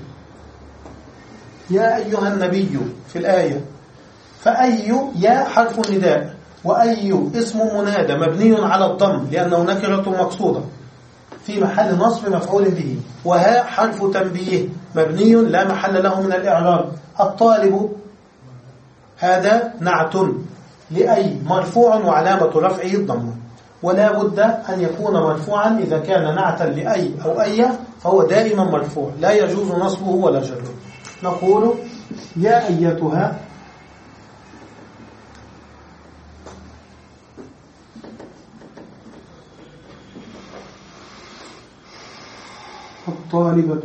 يا أيها النبي في الآية. فأي يا حرف نداء، وأي اسم منادى مبني على الضم لأنه نكرة مقصودة في محل نصب مفعول به، وها حرف تنبيه مبني لا محل له من الإعراب. الطالب هذا نعت لأي مرفوع وعلامة رفعه الضمة، ولا بد أن يكون مرفوعا. إذا كان نعتا لأي أو أي فهو دائما مرفوع لا يجوز نصبه ولا جره. نقول يا أيتها الطالبة.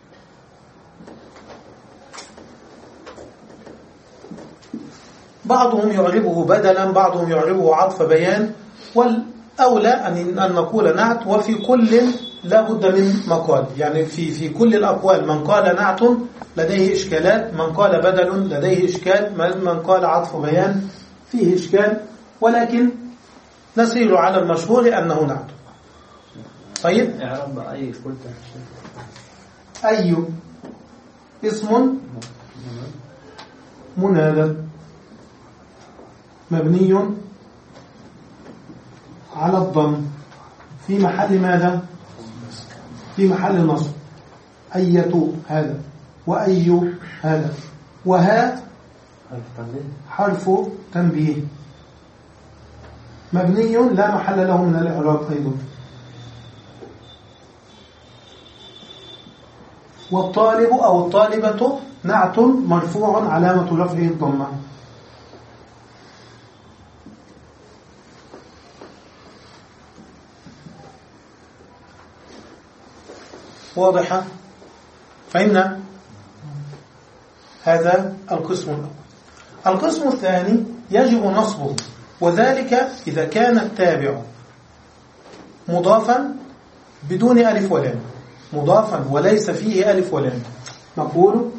بعضهم يعربه بدلا، بعضهم يعربه عطف بيان، والأولى أن نقول نعت. وفي كل لا بد من مقال، يعني في في كل الأقوال من قال نعت لديه إشكالات، من قال بدل لديه إشكال، من قال عطف بيان فيه إشكال، ولكن نسير على المشهور أنه نعت. طيب إعراب أي قلت أي اسم منادى مبني على الضم في محل ماذا؟ في محل نصب. أية هذا، وأي هذا، وها حرف تنبيه مبني لا محل له من الإعراب أيضا. والطالب أو الطالبة نعت مرفوع علامة رفعه الضمة. واضحة؟ فهمنا؟ هذا القسم الأول. القسم الثاني يجب نصبه، وذلك إذا كان التابع مضافا بدون ألف ولام، مضافا وليس فيه ألف ولام. نقول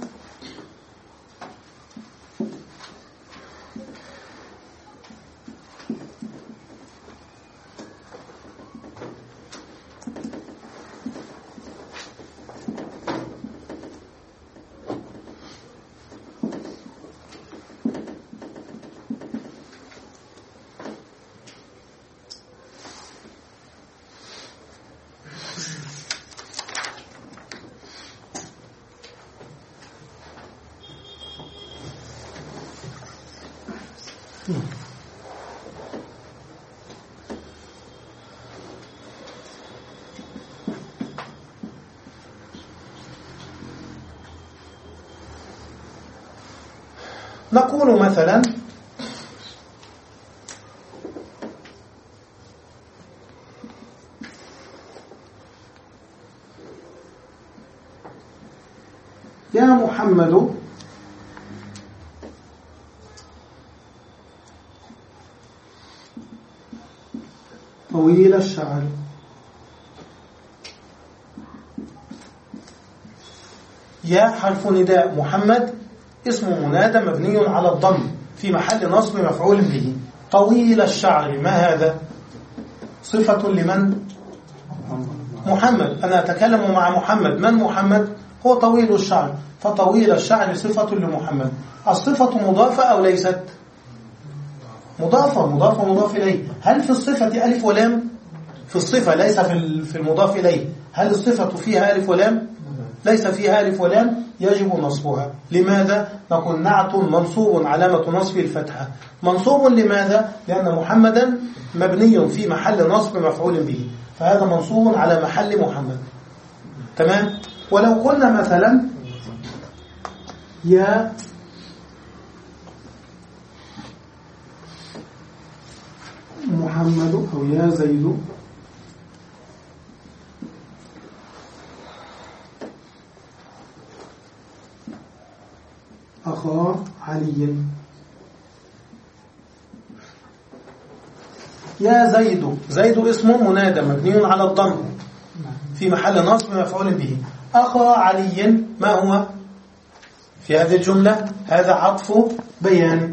نقول مثلا يا محمد طويل الشعر. يا حرف نداء، محمد اسم منادى مبني على الضم في محل نصب مفعول به. طويل الشعر، ما هذا؟ صفة لمن؟ محمد. أنا أتكلم مع محمد، من محمد؟ هو طويل الشعر، فطويل الشعر صفة لمحمد. الصفة مضافة أو ليست؟ مضافة. مضافة مضاف إليه. هل في الصفة ألف ولام؟ في الصفة، ليس في المضاف إليه. هل الصفة فيها ألف ولام؟ ليس فيها ألف ولام، يجب نصبها. لماذا؟ نقول نعت منصوب علامة نصب الفتحة. منصوب لماذا؟ لأن محمدا مبني في محل نصب مفعول به، فهذا منصوب على محل محمد. تمام؟ ولو قلنا مثلا يا محمد أو يا زيد أخا علي. يا زيد، زيد اسم منادى مبني على الضم في محل نصب مفعول به. أخا علي ما هو في هذه الجملة؟ هذا عطف بيان.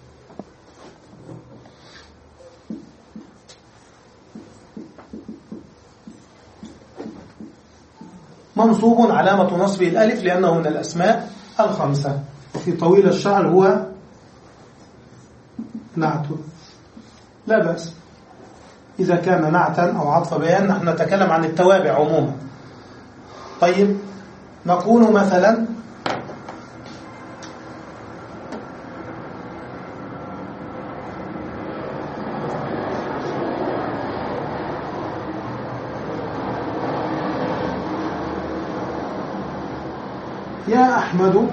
منصوب علامة نصبه الألف لأنه من الأسماء الخمسة. وفي طويل الشعر هو نعت، لا بأس إذا كان نعتا أو عطف بيان. نحن نتكلم عن التوابع عموما. طيب، نقول مثلا يا أحمد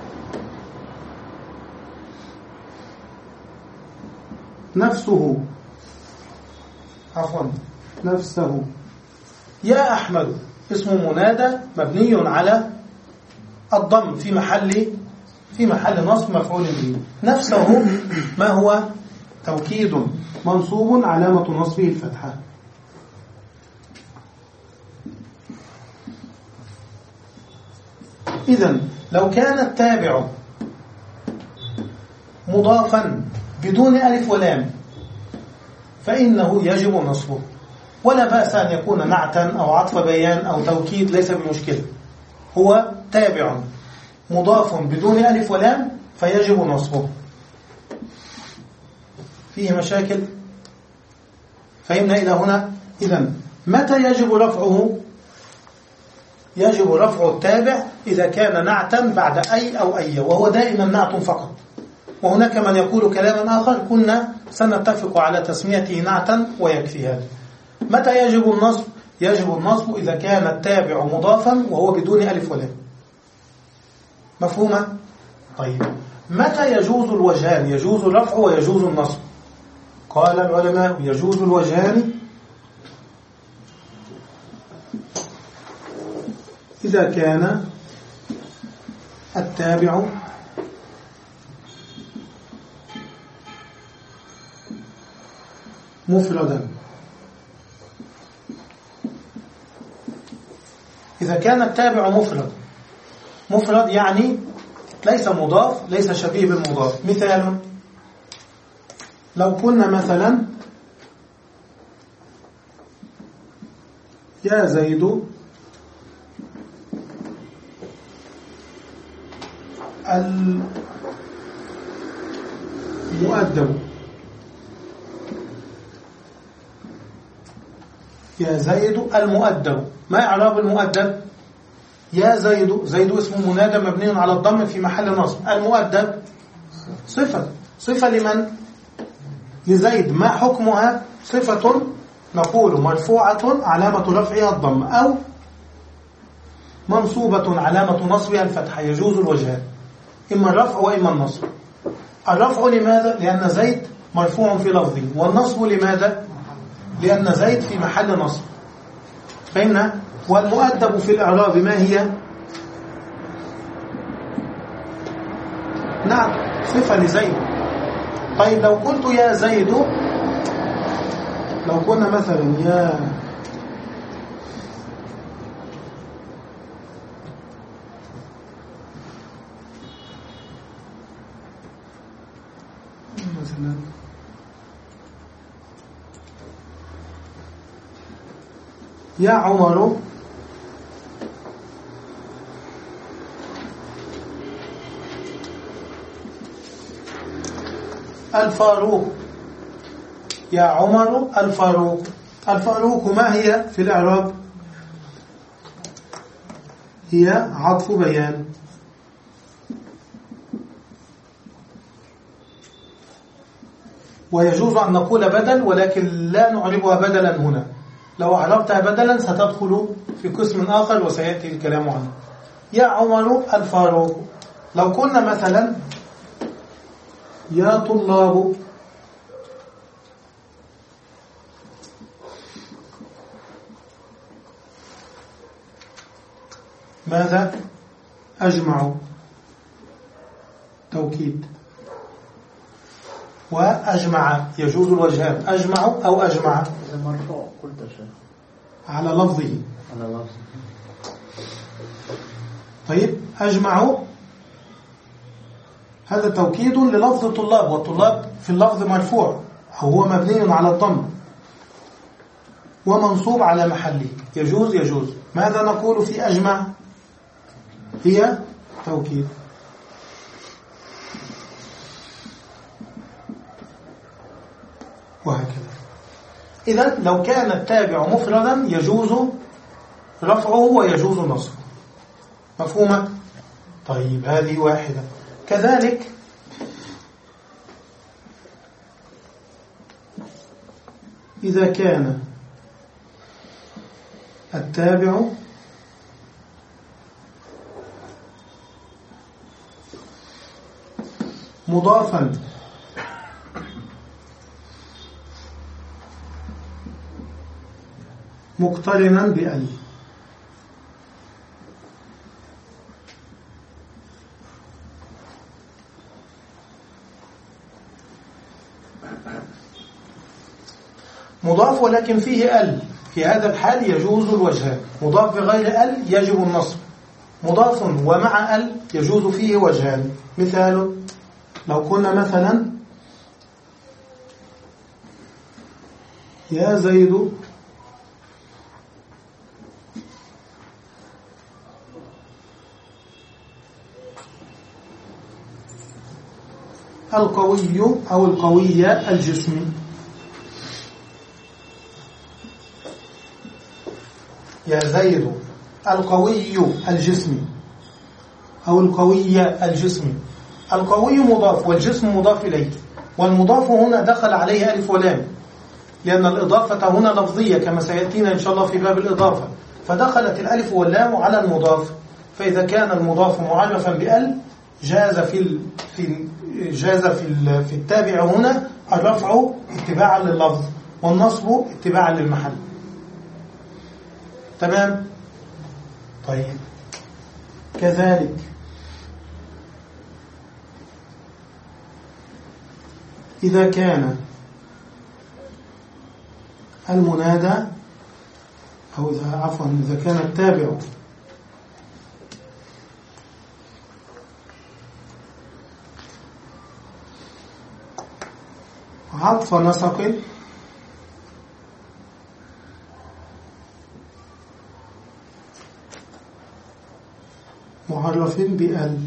نفسه، عفوا نفسه. يا أحمد اسم منادى مبني على الضم في محل في محل نصب مفعول به. نفسه ما هو؟ توكيد منصوب علامة نصبه الفتحة. إذن لو كان التابع مضافا بدون ألف ولام فإنه يجب نصبه، ولا بأس أن يكون نعتا أو عطف بيان أو توكيد، ليس بمشكلة. هو تابع مضاف بدون ألف ولام فيجب نصبه. فيه مشاكل؟ فهمنا إلى هنا؟ إذن متى يجب رفعه؟ يجب رفع التابع إذا كان نعتا بعد أي أو أي، وهو دائما نعت فقط. وهناك من يقول كلاما آخر كنا سنتفق على تسميته نعتا ويكفي هذا. متى يجب النصب؟ يجب النصب إذا كان التابع مضافا وهو بدون ألف ولام. مفهومة؟ طيب، متى يجوز الوجهان؟ يجوز الرفع ويجوز النصب. قال العلماء يجوز الوجهان إذا كان التابع مفردا. إذا كان التابع مفرد، مفرد يعني ليس مضاف، ليس شبيه بالمضاف. مثال، لو قلنا مثلا يا زيد المؤدب. يا زيد المؤدب، ما إعراب المؤدب؟ يا زيد، زيد اسم منادى مبني على الضم في محل نصب. المؤدب صفة، صفة لمن؟ لزيد. ما حكمها؟ صفة نقول مرفوعة علامة رفعها الضم، أو منصوبة علامة نصبها الفتحة. يجوز الوجهان، إما الرفع وإما النصب. الرفع لماذا؟ لأن زيد مرفوع في لفظه. والنصب لماذا؟ لأن زيد في محل نصب. فهمنا؟ والمؤدب في الإعراب ما هي؟ نعم صفة لزيد. طيب لو قلت يا زيد، لو قلنا مثلا يا مثلا يا عمر الفاروق، يا عمر الفاروق. الفاروق ما هي في الإعراب؟ هي عطف بيان. ويجوز أن نقول بدل، ولكن لا نعربها بدلا هنا. لو أعربتها بدلا ستدخل في قسم آخر وسيأتي الكلام عنه. يا عمر الفاروق. لو قلنا مثلا يا طلاب، ماذا؟ أجمع، توكيد. وأجمع يجوز الوجهان، أجمع أو أجمع. إذا مرفوع قلت شيء على لفظه، على لفظ. طيب أجمع هذا توكيد للفظ طلاب، والطلاب في اللفظ مرفوع أو هو مبني على الضم ومنصوب على محله. يجوز يجوز. ماذا نقول في أجمع؟ هي توكيد. وهكذا. إذن لو كان التابع مفردا يجوز رفعه ويجوز نصبه. مفهومة؟ طيب هذه واحدة. كذلك إذا كان التابع مضافا مقترنا بأل، مضاف ولكن فيه ال، في هذا الحال يجوز الوجهان. مضاف بغير ال يجب النصب، مضاف ومع ال يجوز فيه وجهان. مثال لو قلنا مثلا يا زيد القوي أو القوية الجسمي. يا زيد القوي الجسمي أو القوية الجسمي. القوي مضاف والجسم مضاف إليه، والمضاف هنا دخل عليه ألف ولام، لأن الإضافة هنا لفظية كما سيأتينا إن شاء الله في باب الإضافة، فدخلت الألف واللام على المضاف. فإذا كان المضاف معرفا بأل جاز في ال... في جاز في ال... في التابع هنا الرفع اتباعا لللفظ والنصب اتباعا للمحل. تمام؟ طيب كذلك إذا كان المنادى أو إذا عفوا إذا كان التابع عطف نسق معرف بأل،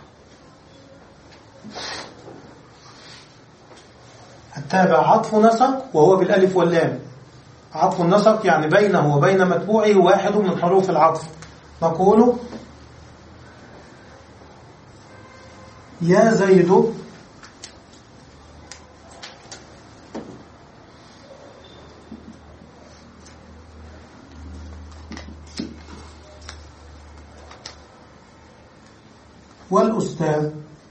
التابع عطف نسق وهو بالألف واللام. عطف النسق يعني بينه وبين متبوعه واحد من حروف العطف. نقول يا زيد والأستاذ.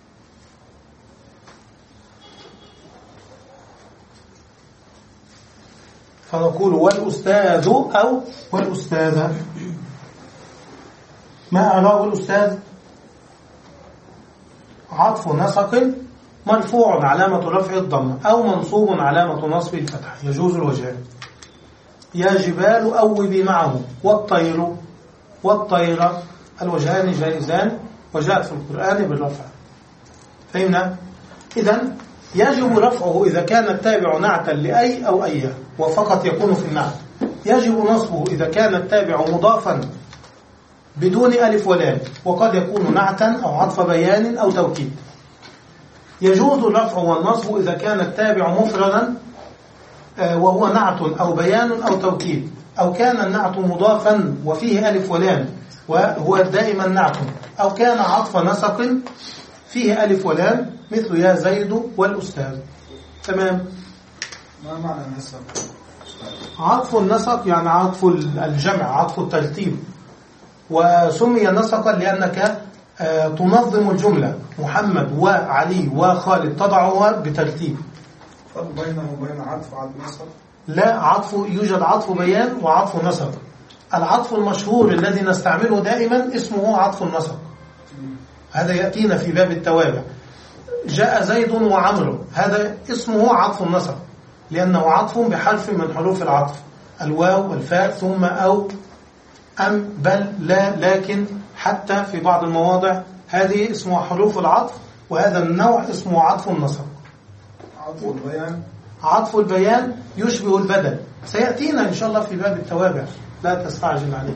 فنقول والأستاذ أو والأستاذة. ما أعراب الأستاذ؟ عطف نسق مرفوع علامة رفع الضم أو منصوب علامة نصب الفتح يجوز الوجهان. يا جبال أوبي معه والطير والطير الوجهان جائزان وجاءت في القرآن بالرفع. فهمنا؟ إذن يجب رفعه إذا كان التابع نعتا لأي أو أي وفقط يكون في النعت. يجب نصبه إذا كان التابع مضافا بدون ألف ولام وقد يكون نعتا أو عطف بيان أو توكيد. يجوز الرفع والنصب إذا كان التابع مفردا وهو نعت أو بيان أو توكيد، أو كان النعت مضافا وفيه ألف ولام وهو دائما نعت، أو كان عطف نسق فيه ألف ولام مثل يا زيد والأستاذ. تمام. ما معنى النسق؟ عطف النسق يعني عطف الجمع، عطف الترتيب، وسمي نسقا لأنك تنظم الجملة محمد وعلي وخالد تضعها بترتيب. فرق بينه وبين عطف عطف نسق؟ لا، عطف يوجد عطف بيان وعطف نسق. العطف المشهور الذي نستعمله دائما اسمه عطف النسق، هذا يأتينا في باب التوابع. جاء زيد وعمرو، هذا اسمه عطف النسق لأنه عطف بحرف من حروف العطف، الواو والفاء ثم أو أم بل لا لكن حتى في بعض المواضع، هذه اسمها حروف العطف، وهذا النوع اسمه عطف النسق. عطف البيان عطف البيان يشبه البدل، سيأتينا إن شاء الله في باب التوابع، لا تستعجل عليه.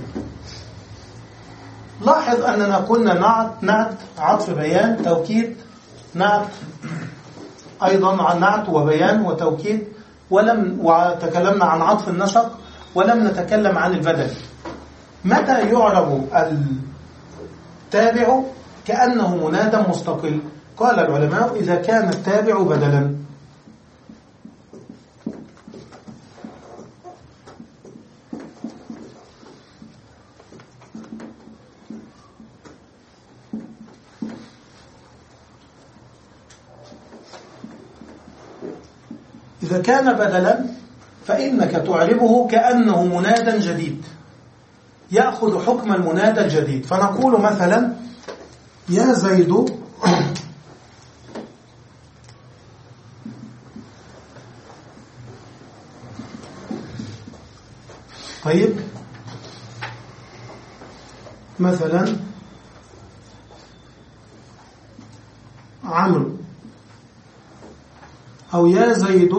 لاحظ أننا قلنا نعت نعت عطف بيان توكيد، نعت أيضا عن نعت وبيان وتوكيد، ولم وتكلمنا عن عطف النسق ولم نتكلم عن البدل. متى يعرب التابع كأنه منادى مستقل؟ قال العلماء إذا كان التابع بدلا. إذا كان بدلا فإنك تعربه كأنه منادى جديد يأخذ حكم المنادى الجديد. فنقول مثلا يا زيد طيب مثلا عمرو، أو يا زيد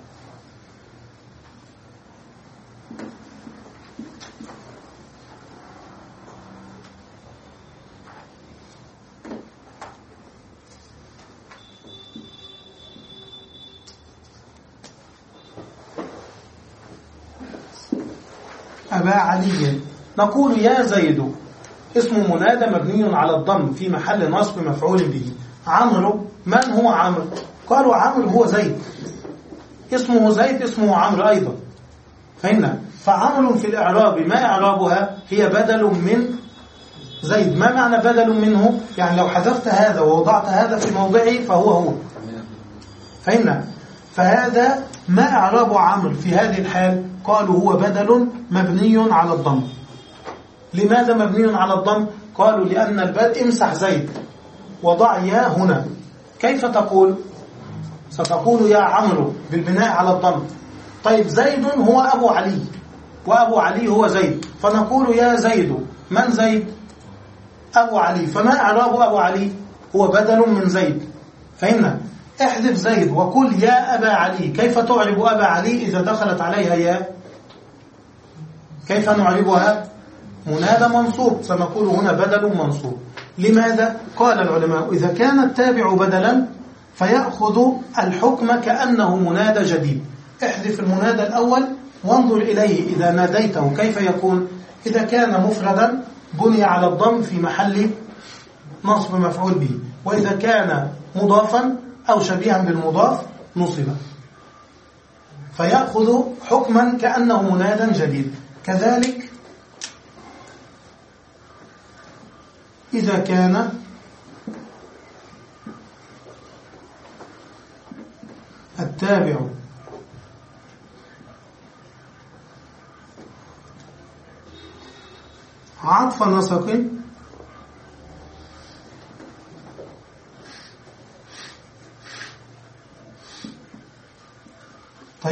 أبا علي. نقول يا زيد اسم منادى مبني على الضم في محل نصب مفعول به. عمرو، من هو عمرو؟ قالوا عمرو هو زيد، اسمه زيد اسمه عمرو أيضا. فهمنا؟ فعمرو في الإعراب ما إعرابها؟ هي بدل من زيد. ما معنى بدل منه؟ يعني لو حذفت هذا ووضعت هذا في موضعه فهو هو. فهمنا؟ فهذا ما إعراب عمرو في هذه الحال؟ قالوا هو بدل مبني على الضم. لماذا مبني على الضم؟ قالوا لأن البدء امسح زيد وضع يا هنا. كيف تقول؟ ستقول يا عمرو بالبناء على الضم. طيب زيد هو أبو علي وأبو علي هو زيد، فنقول يا زيد. من زيد؟ أبو علي. فما إعراب أبو علي؟ هو بدل من زيد. فهمنا؟ احذف زيد وقل يا أبا علي. كيف تعرب أبا علي إذا دخلت عليها يا؟ كيف نعربها؟ منادى منصوب، سنقول هنا بدل منصوب. لماذا؟ قال العلماء إذا كان التابع بدلا فيأخذ الحكم كأنه منادى جديد. احذف المنادى الأول وانظر إليه إذا ناديته كيف يكون. إذا كان مفردا بني على الضم في محل نصب مفعول به، وإذا كان مضافا أو شبيها بالمضاف نصب، فيأخذ حكما كأنه منادى جديد. كذلك إذا كان التابع عطف نسق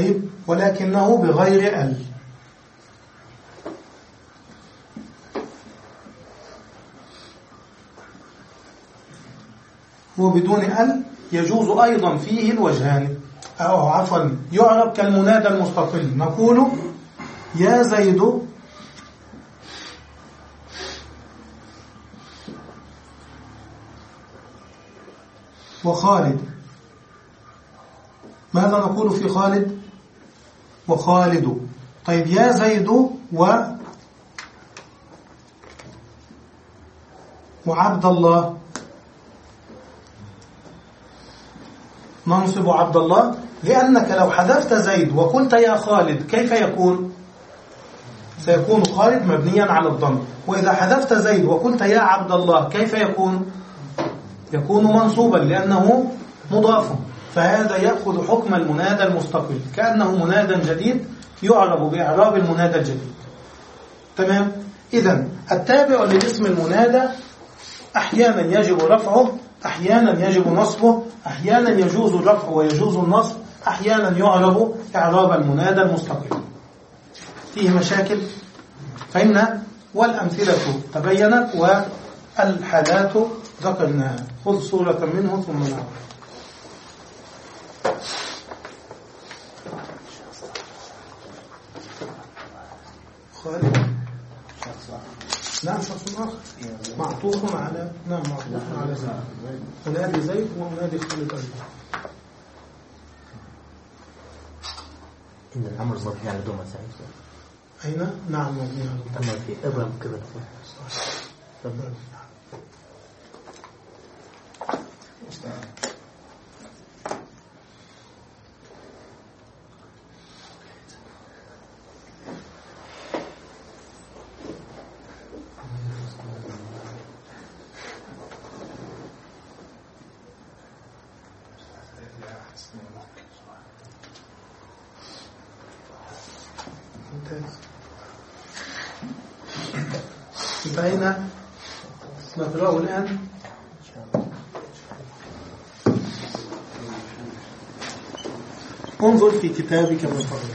طيب، ولكنه بغير ال. وبدون ال يجوز أيضا فيه الوجهان، أو عفوا يعرب كالمنادى المستقل. نقول يا زيد وخالد. ماذا نقول في خالد وخالد؟ طيب، يا زيد و وعبد الله. ننصب عبد الله، لأنك لو حذفت زيد وقلت يا خالد كيف يكون؟ سيكون خالد مبنيا على الضم. وإذا حذفت زيد وقلت يا عبد الله كيف يكون؟ يكون منصوبا لأنه مضاف. فهذا يأخذ حكم المنادى المستقل، كأنه منادى جديد يعرب بإعراب المنادى الجديد. تمام؟ إذن التابع لاسم المنادى أحيانا يجب رفعه، أحيانا يجب نصبه، أحيانا يجوز الرفع ويجوز النصب، أحيانا يعرب إعراب المنادى المستقل. فيه مشاكل؟ فهمنا؟ والأمثلة تبينت والحالات ذكرناها. خذ صورة منه ثم نعرف. خالد نعم، شخص آخر معطوف على نعم معطوف على زيد. أنادي زيد وأنادي خالد أيضا. إن الأمر مبني على دوما سعيد. أين؟ نعم مبني على دوما. في إبرم كبر. انتهينا. نقرأه الآن. انظر في كتابك المفضل.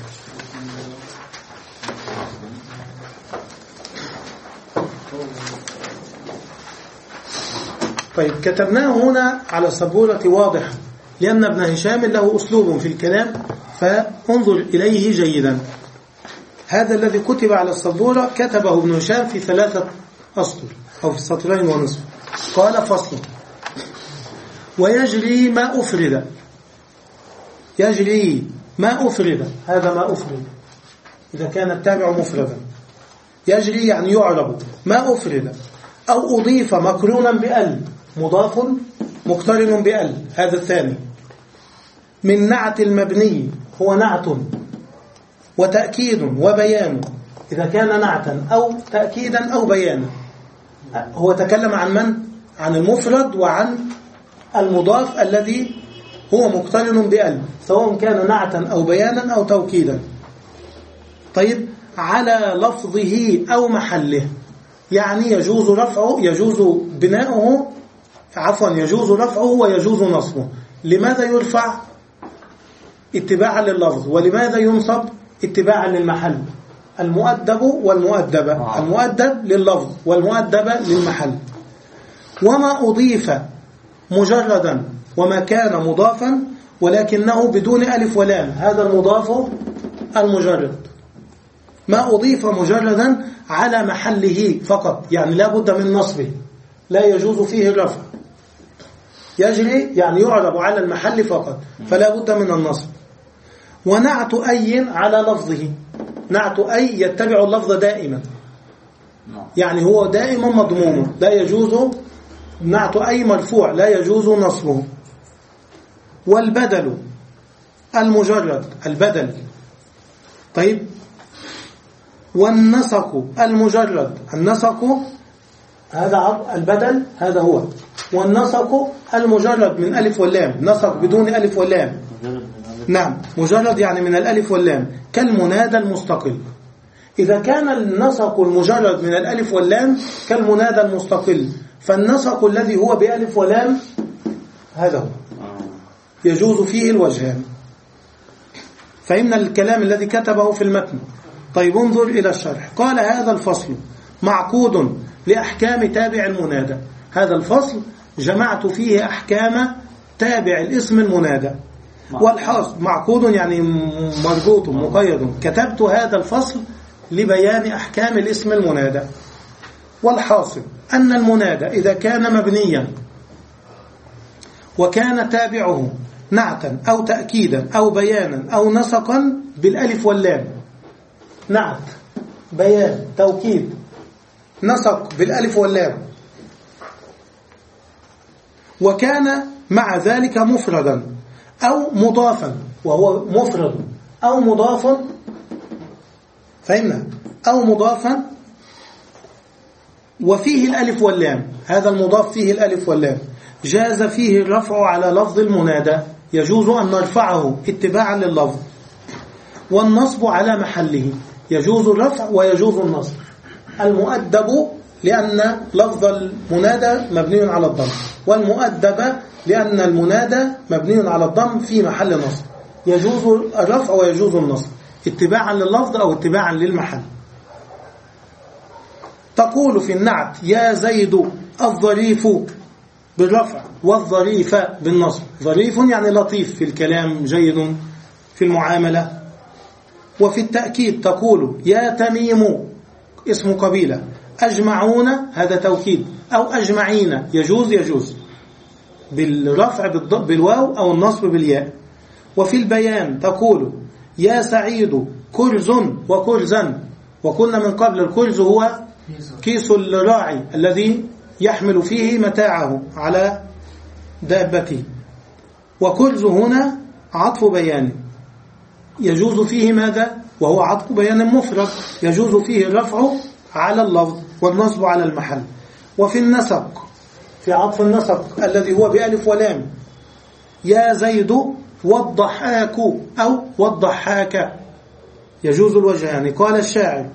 طيب، كتبناه هنا على السبورة واضحة، لأن ابن هشام له أسلوب في الكلام، فانظر إليه جيدا. هذا الذي كتب على السبورة كتبه ابن هشام في ثلاثة أسطر أو في سطرين ونصف. قال: فصل: ويجري ما أفرد. يجري ما أفرد، هذا ما أفرد إذا كان التابع مفردا. يجري يعني يعرب ما أفرد أو أضيف مقرونا بأل، مضاف مقترن بأل، هذا الثاني. من نعت المبني، هو نعت وتأكيد وبيان، إذا كان نعتا أو تأكيدا أو بيانا. هو تكلم عن من؟ عن المفرد وعن المضاف الذي هو مقترن بأل، سواء كان نعتا أو بيانا أو توكيدا. طيب، على لفظه أو محله، يعني يجوز رفعه، يجوز بناؤه، عفوا يجوز رفعه ويجوز نصبه. لماذا يرفع؟ اتباعا لللفظ. ولماذا ينصب؟ اتباعا للمحل. المؤدب والمؤدبة، المؤدب لللفظ والمؤدبة للمحل. وما أضيف مجردا وما كان مضافا ولكنه بدون ألف ولام، هذا المضاف المجرد. ما أضيف مجردا على محله فقط، يعني لا بد من نصبه، لا يجوز فيه الرفع. يجري يعني يعرب على المحل فقط، فلا بد من النصب. ونعت أي على لفظه، نعت أي يتبع اللفظ دائما، يعني هو دائما مضموم، لا يجوز نعت أي مرفوع، لا يجوز نصبه. والبدل المجرد، البدل. طيب، والنسق المجرد، النسق هذا البدل، هذا هو. والنسق المجرد من ألف واللام، نسق بدون ألف واللام، نعم مجرد يعني من الألف واللام، كالمنادى المستقل. إذا كان النسق المجرد من الألف واللام كالمنادى المستقل، فالنسق الذي هو بألف ولام هذا هو، يجوز فيه الوجهان. فهمنا الكلام الذي كتبه في المتن. طيب انظر إلى الشرح. قال هذا الفصل معقود لأحكام تابع المنادى. هذا الفصل جمعت فيه أحكام تابع الاسم المنادى. والحاصل معقود يعني مربوط مقيد. كتبت هذا الفصل لبيان أحكام الاسم المنادى. والحاصل أن المنادى إذا كان مبنيا وكان تابعه نعتا أو تأكيدا أو بيانا أو نسقا بالألف واللام، نعت بيان توكيد نسق بالألف واللام، وكان مع ذلك مفردا أو مضافا، وهو مفرد أو مضاف، فهمنا، أو مضافا وفيه الألف واللام، هذا المضاف فيه الألف واللام، جاز فيه الرفع على لفظ المنادى، يجوز أن نرفعه اتباعا لللفظ، والنصب على محله، يجوز الرفع ويجوز النصب. المؤدب لأن لفظ المنادى مبني على الضم، والمؤدب لأن المنادى مبني على الضم في محل نصب، يجوز الرفع ويجوز النصب اتباعا لللفظ أو اتباعا للمحل. تقول في النعت يا زيد الظريف بالرفع والظريف بالنصب. ظريف يعني لطيف في الكلام، جيد في المعاملة. وفي التأكيد تقول يا تميم اسم قبيلة، أجمعون هذا توكيد، أو أجمعين يجوز يجوز بالرفع بالواو أو النصب بالياء. وفي البيان تقول يا سعيد كرز وكرزا، وقلنا من قبل الكرز هو كيس الراعي الذي يحمل فيه متاعه على دابته، وكرز هنا عطف بيان يجوز فيه ماذا؟ وهو عطف بيان مفرد، يجوز فيه الرفع على اللفظ والنصب على المحل. وفي النسق، في عطف النسق الذي هو بألف ولام، يا زيد والضحاك أو والضحاك، يجوز الوجهان. قال الشاعر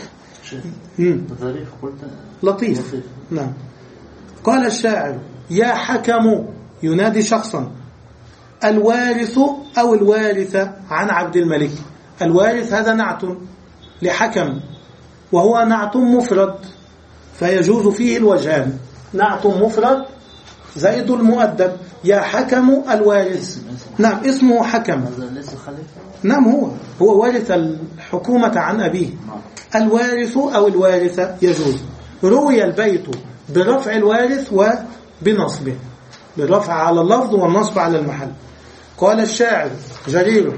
ظريف قلت لطيف، نعم. قال الشاعر يا حكم ينادي شخصا، الوارث أو الوارثة عن عبد الملك. الوارث هذا نعت لحكم، وهو نعت مفرد، فيجوز فيه الوجهان، نعت مفرد زائد المؤدب. يا حكم الوارث، نعم اسمه حكم، نعم هو هو وارث الحكومة عن أبيه. الوارث أو الوارثة يجوز. روي البيت برفع الوارث وبنصبه، بالرفع على اللفظ والنصب على المحل. قال الشاعر جرير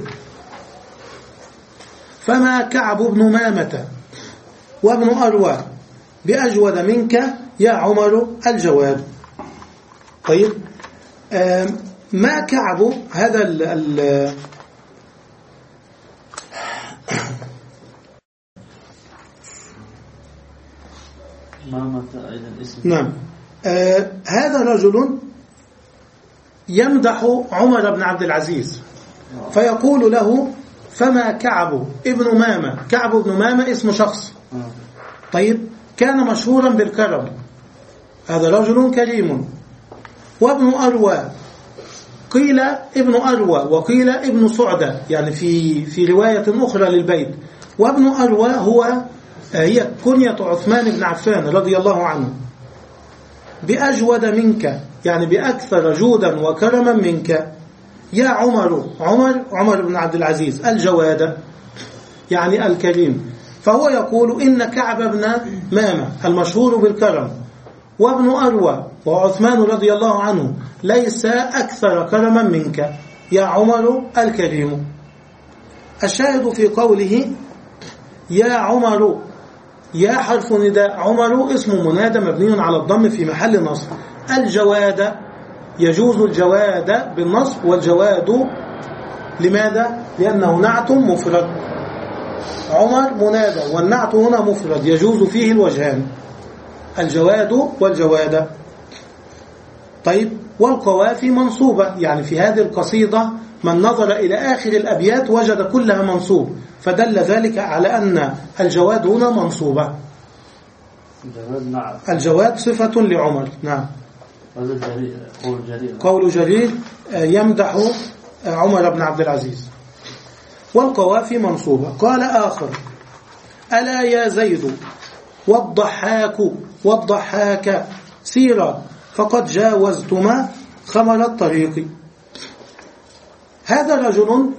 فما كعب بن مامة وابن أروى بأجود منك يا عمر الجواد. طيب ما كعب هذا ال ال نعم آه هذا رجل يمدح عمر بن عبد العزيز، فيقول له فما كعب ابن مامة. كعب بن مامة اسم شخص، طيب كان مشهورا بالكرم، هذا رجل كريم. وابن أروى، قيل ابن أروى وقيل ابن سعدة، يعني في في رواية أخرى للبيت. وابن أروى هو هي كنية عثمان بن عفان رضي الله عنه. بأجود منك يعني بأكثر جودا وكرما منك يا عمر، عمر عمر بن عبد العزيز الجواد يعني الكريم. فهو يقول إن كعب بن مامة المشهور بالكرم وابن أروى وعثمان رضي الله عنه ليس أكثر كرما منك يا عمر الكريم. الشاهد في قوله يا عمر، يا حرف نداء، عمر اسم منادى مبني على الضم في محل نصب. الجواد يجوز الجواد بالنصب، والجواد لماذا؟ لأنه نعت مفرد. عمر منادى والنعت هنا مفرد، يجوز فيه الوجهان، الجواد والجواد. طيب والقوافي منصوبة، يعني في هذه القصيدة من نظر إلى آخر الأبيات وجد كلها منصوب، فدل ذلك على أن الجواد هنا منصوبة. الجواد صفة لعمر. نعم. قول جرير يمدح عمر بن عبد العزيز. والقوافي منصوبة. قال آخر: ألا يا زيد والضحاك والضحاك سيرا فقد جاوزتما خمر الطريق. هذا رجل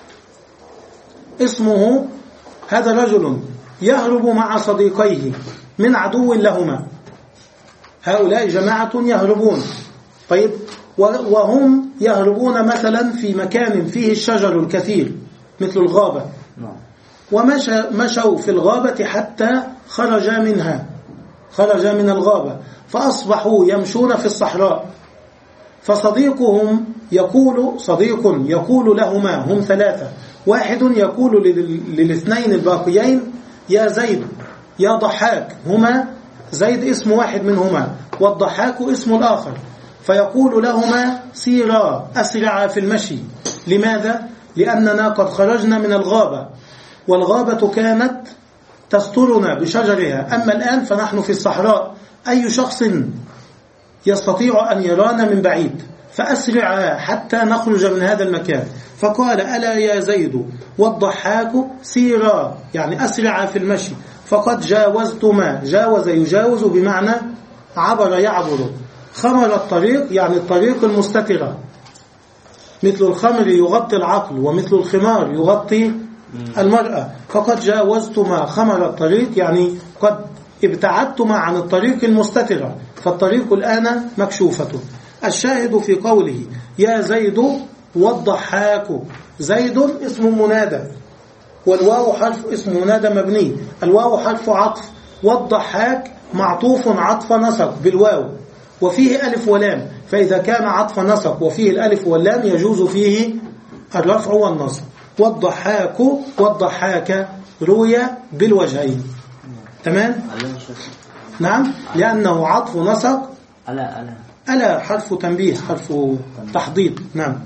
اسمه هذا رجل يهرب مع صديقيه من عدو لهما. هؤلاء جماعة يهربون. طيب، وهم يهربون مثلا في مكان فيه الشجر الكثير مثل الغابة، ومشوا في الغابة حتى خرج منها خرج من الغابة فأصبحوا يمشون في الصحراء. فصديقهم يقول صديق يقول لهما، هم ثلاثة، واحد يقول للاثنين الباقيين: يا زيد يا ضحاك. هما زيد اسم واحد منهما والضحاك اسم الآخر. فيقول لهما: سيرا، أسرعا في المشي. لماذا؟ لأننا قد خرجنا من الغابة، والغابة كانت تسترنا بشجرها، أما الآن فنحن في الصحراء، أي شخص يستطيع أن يرانا من بعيد، فأسرعا حتى نخرج من هذا المكان. فقال: ألا يا زيد والضحاك سيرا، يعني أسرعا في المشي، فقد جاوزتما. جاوز يجاوز بمعنى عبر يعبر. خمر الطريق يعني الطريق المستترة، مثل الخمر يغطي العقل ومثل الخمار يغطي المرأة. فقد جاوزتما خمر الطريق يعني قد ابتعدتما عن الطريق المستترة، فالطريق الآن مكشوفة. الشاهد في قوله: يا زيد والضحاك. زيد اسم منادى، والواو حرف اسم منادى مبني، الواو حرف عطف، والضحاك معطوف عطف نسق بالواو وفيه ألف ولام، فإذا كان عطف نسق وفيه الألف واللام يجوز فيه الرفع والنصب. والضحاك والضحاك روي بالوجهين. تمام؟ نعم، لأنه عطف نسق. ألا ألا ألا حرف تنبيه، حرف تحضيض. نعم.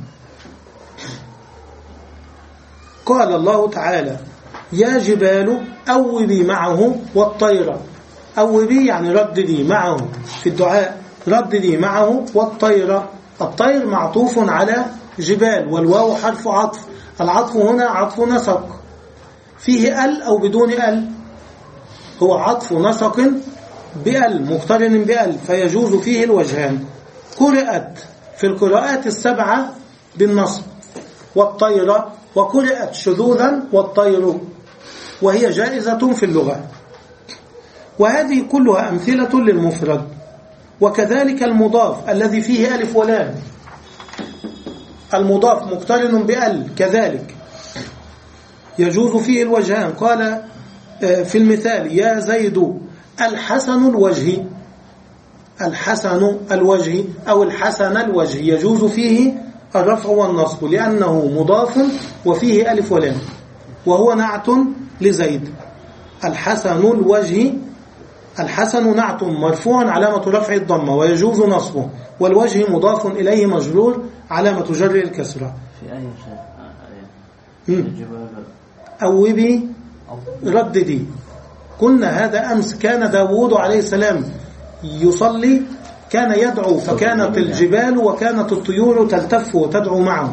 قال الله تعالى: يا جبال أوبي معه والطير. أوبي يعني رددي معه في الدعاء، رددي معه والطير. الطير معطوف على جبال، والواو حرف عطف. العطف هنا عطف نسق، فيه ال أو بدون ال، هو عطف نسق بال مقترن بال، فيجوز فيه الوجهان. قرأت في القراءات السبعة بالنصب والطير، وقرأت شذوذا والطير، وهي جائزة في اللغة. وهذه كلها أمثلة للمفرد. وكذلك المضاف الذي فيه ألف ولام، المضاف مقترن بأل كذلك يجوز فيه الوجهان. قال في المثال: يا زيد الحسن الوجه. الحسن الوجه أو الحسن الوجه يجوز فيه الرفع والنصب، لأنه مضاف وفيه ألف ولام، وهو نعت لزيد. الحسن الوجه، الحسن نعت مرفوع علامة رفع الضمة ويجوز نصبه، والوجه مضاف إليه مجرور علامة جر الكسرة. في أي شيء أوبي رددي. قلنا هذا أمس كان داود عليه السلام يصلي، كان يدعو، فكانت الجبال وكانت الطيور تلتف وتدعو معه.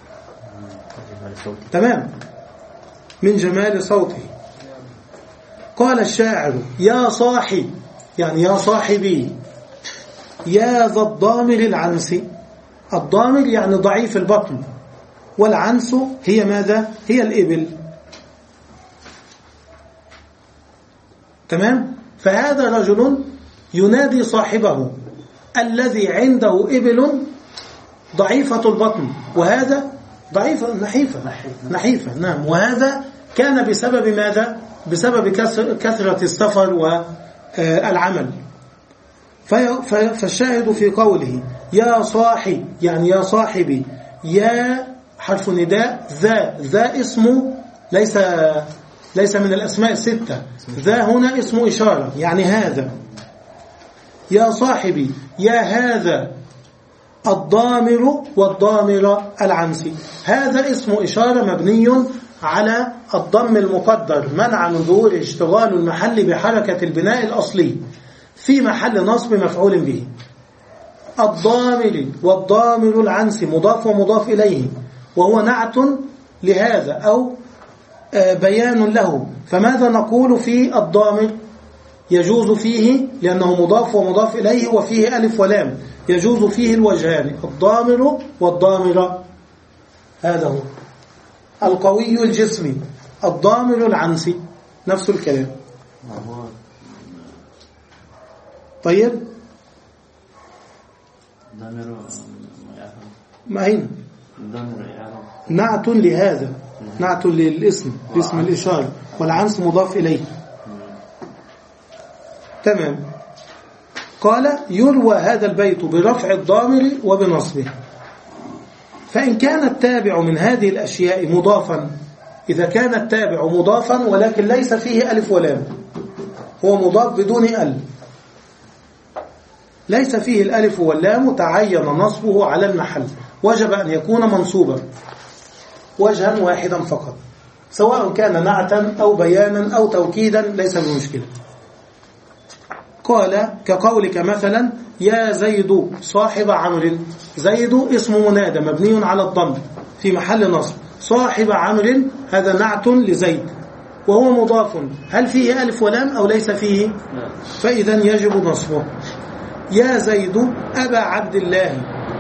تمام، من جمال صوته. قال الشاعر: يا صاحي، يعني يا صاحبي، يا ذا الضامر العنس. الضامر يعني ضعيف البطن، والعنس هي ماذا؟ هي الإبل. تمام. فهذا رجل ينادي صاحبه الذي عنده إبل ضعيفة البطن، وهذا ضعيفة نحيفة نحيفة نعم. وهذا كان بسبب ماذا؟ بسبب كثرة السفر والعمل. فالشاهد في قوله: يا صاحي، يعني يا صاحبي. يا حرف نداء، ذا ذا اسمه ليس ليس من الأسماء الستة، ذا هنا اسم إشارة، يعني هذا. يا صاحبي، يا هذا الضامر والضامر العنسي. هذا اسم إشارة مبني على الضم المقدر منع من ظهور اشتغال المحل بحركة البناء الأصلي في محل نصب مفعول به. الضامر والضامر العنسي مضاف ومضاف إليه، وهو نعت لهذا أو بيان له. فماذا نقول في الضامر؟ يجوز فيه لأنه مضاف ومضاف إليه وفيه ألف ولام، يجوز فيه الوجهان، الضامر والضامرة. هذا هو القوي الجسمي، الضامر العنسي، نفس الكلام. طيب ما هين نعت لهذا، نعت للاسم، اسم الإشارة، والعنس مضاف إليه. تمام. قال يروى هذا البيت برفع الضامر وبنصبه. فإن كان التابع من هذه الأشياء مضافا، إذا كان التابع مضافا ولكن ليس فيه ألف ولام، هو مضاف بدون ألف، ليس فيه الألف واللام، تعين نصبه على المحل، وجب أن يكون منصوبا وجها واحدا فقط، سواء كان نعتا أو بيانا أو توكيدا، ليس بمشكلة. قال كقولك مثلا يا زيد صاحب عمرو، زيد اسم منادى مبني على الضم في محل نصب، صاحب عمرو هذا نعت لزيد وهو مضاف، هل فيه ألف ولام أو ليس فيه؟ فإذا يجب نصبه. يا زيد أبا عبد الله،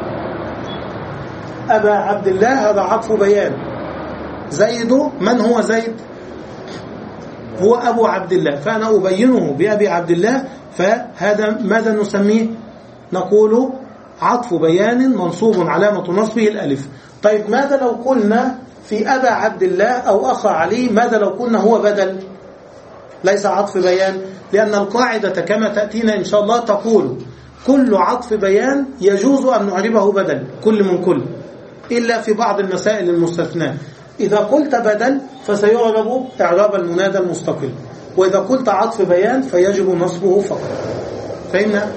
أبا عبد الله هذا عطف بيان. زيد من هو زيد؟ هو أبو عبد الله، فأنا أبينه بأبي عبد الله، فهذا ماذا نسميه؟ نقول عطف بيان منصوب علامة نصبه الألف. طيب ماذا لو قلنا في أبا عبد الله أو أخا علي، ماذا لو قلنا هو بدل ليس عطف بيان؟ لأن القاعدة كما تأتينا إن شاء الله تقول كل عطف بيان يجوز أن نعربه بدل، كل من كل، إلا في بعض المسائل المستثناة. إذا قلت بدل فسيعرب إعراب المنادى المستقل، وإذا قلت عطف بيان فيجب نصبه فقط. فهمنا؟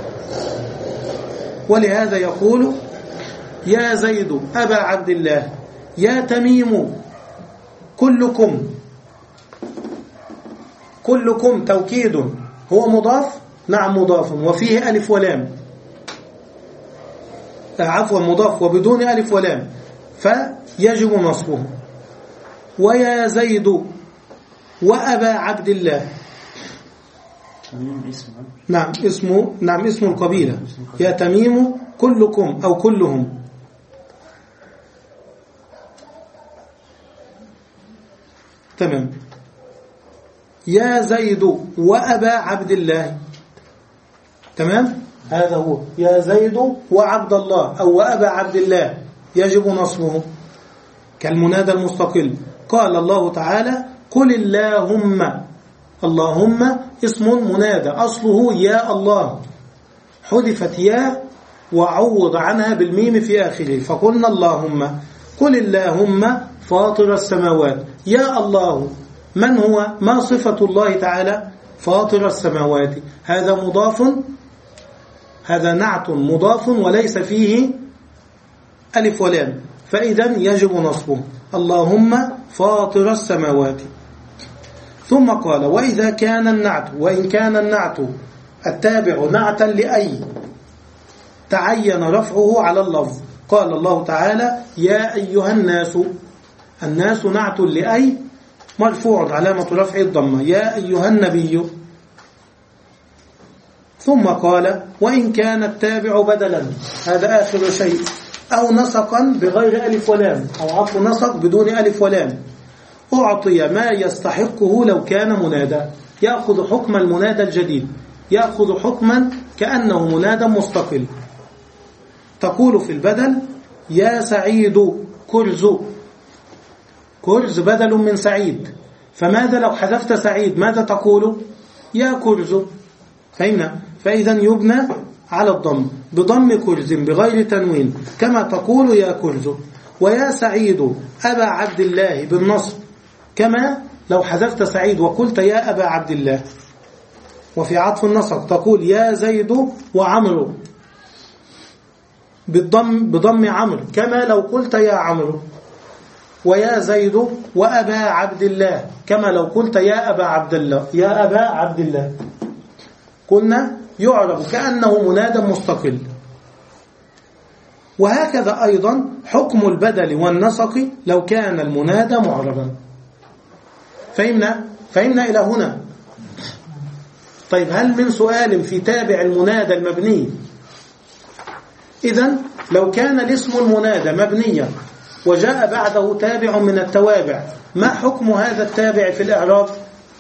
ولهذا يقول يا زيد أبا عبد الله، يا تميم كلكم، كلكم توكيد، هو مضاف؟ نعم مضاف وفيه ألف ولام، عفوا مضاف وبدون ألف ولام، فيجب نصبه. ويا زيد وأبا عبد الله، نعم اسمه، نعم اسم القبيلة، يا تميم كلكم أو كلهم. تمام. يا زيد وأبا عبد الله، تمام، هذا هو يا زيد وعبد الله أو وأبا عبد الله، يجب نصبه كالمنادى المستقل. قال الله تعالى قل اللهم، اللهم اسم منادى أصله يا الله، حذفت يا وعوض عنها بالميم في آخره، فقلنا اللهم. قل اللهم فاطر السماوات، يا الله من هو؟ ما صفة الله تعالى؟ فاطر السماوات، هذا مضاف، هذا نعت مضاف وليس فيه ألف ولام، فإذا يجب نصبه اللهم فاطر السماوات. ثم قال وإذا كان النعت، وإن كان النعت التابع نعتا لأي تعين رفعه على اللفظ. قال الله تعالى يا أيها الناس، الناس نعت لأي مرفوع علامة رفع الضمة، يا أيها النبي. ثم قال وإن كان التابع بدلا، هذا آخر شيء، أو نسقا بغير ألف ولام، أو عطف نسق بدون ألف ولام، أعطي ما يستحقه لو كان منادى، يأخذ حكم المنادى الجديد، يأخذ حكما كأنه منادى مستقل. تقول في البدل يا سعيد كرز، كرز بدل من سعيد، فماذا لو حذفت سعيد؟ ماذا تقول؟ يا كرز. فهمنا؟ فإذا يبنى على الضم، بضم كرز بغير تنوين، كما تقول يا كرز. ويا سعيد أبا عبد الله بالنصب، كما لو حذفت سعيد وقلت يا أبا عبد الله. وفي عطف النصب تقول يا زيد وعمرو بالضم، بضم عمرو، كما لو قلت يا عمرو. ويا زيد وأبا عبد الله، كما لو قلت يا أبا عبد الله، يا أبا عبد الله. قلنا يعرف كأنه منادى مستقل. وهكذا أيضا حكم البدل والنسق لو كان المنادى معربا. فهمنا فهمنا إلى هنا. طيب هل من سؤال في تابع المنادى المبني؟ إذن لو كان الاسم المنادى مبنيا وجاء بعده تابع من التوابع، ما حكم هذا التابع في الإعراب؟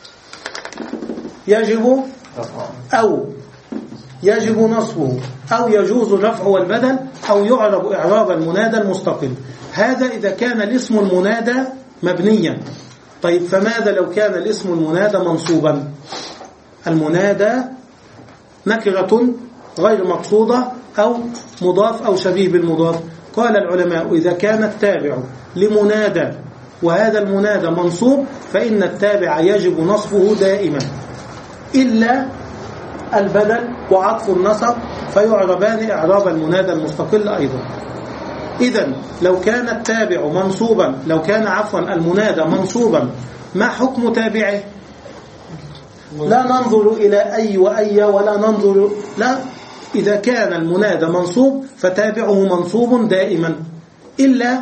يجب أو يجب نصبه أو يجوز الرفع والبدل أو يعرب إعراب المنادى المستقل. هذا إذا كان الاسم المنادى مبنيا. طيب فماذا لو كان الاسم المنادى منصوبا؟ المنادى نكرة غير مقصودة أو مضاف أو شبيه بالمضاف. قال العلماء إذا كان التابع لمنادى وهذا المنادى منصوب فإن التابع يجب نصبه دائما إلا البدل وعطف النصب فيعربان إعراب المنادى المستقل أيضا. إذن لو كان التابع منصوبا لو كان عفوا المنادى منصوبا ما حكم تابعه؟ لا ننظر إلى أي وأي ولا ننظر لا، إذا كان المنادى منصوب فتابعه منصوب دائما إلا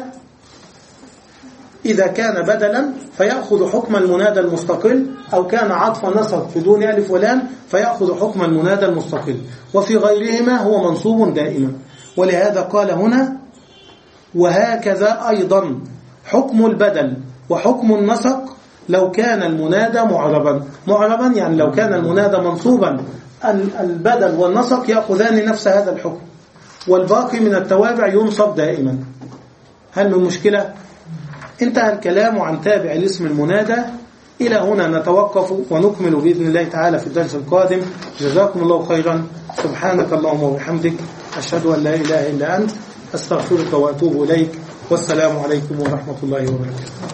إذا كان بدلا فيأخذ حكم المنادى المستقل أو كان عطف نصب بدون ألف ولام فيأخذ حكم المنادى المستقل، وفي غيرهما هو منصوب دائما. ولهذا قال هنا وهكذا أيضا حكم البدل وحكم النسق لو كان المنادى معربا. معربا يعني لو كان المنادى منصوبا البدل والنسق يأخذان نفس هذا الحكم، والباقي من التوابع ينصب دائما. هل من مشكلة؟ انتهى الكلام عن تابع الاسم المنادى. إلى هنا نتوقف ونكمل بإذن الله تعالى في الدرس القادم. جزاكم الله خيرا. سبحانك اللهم وبحمدك أشهد أن لا إله إلا أنت أستغفرك وأتوب إليك. والسلام عليكم ورحمة الله وبركاته.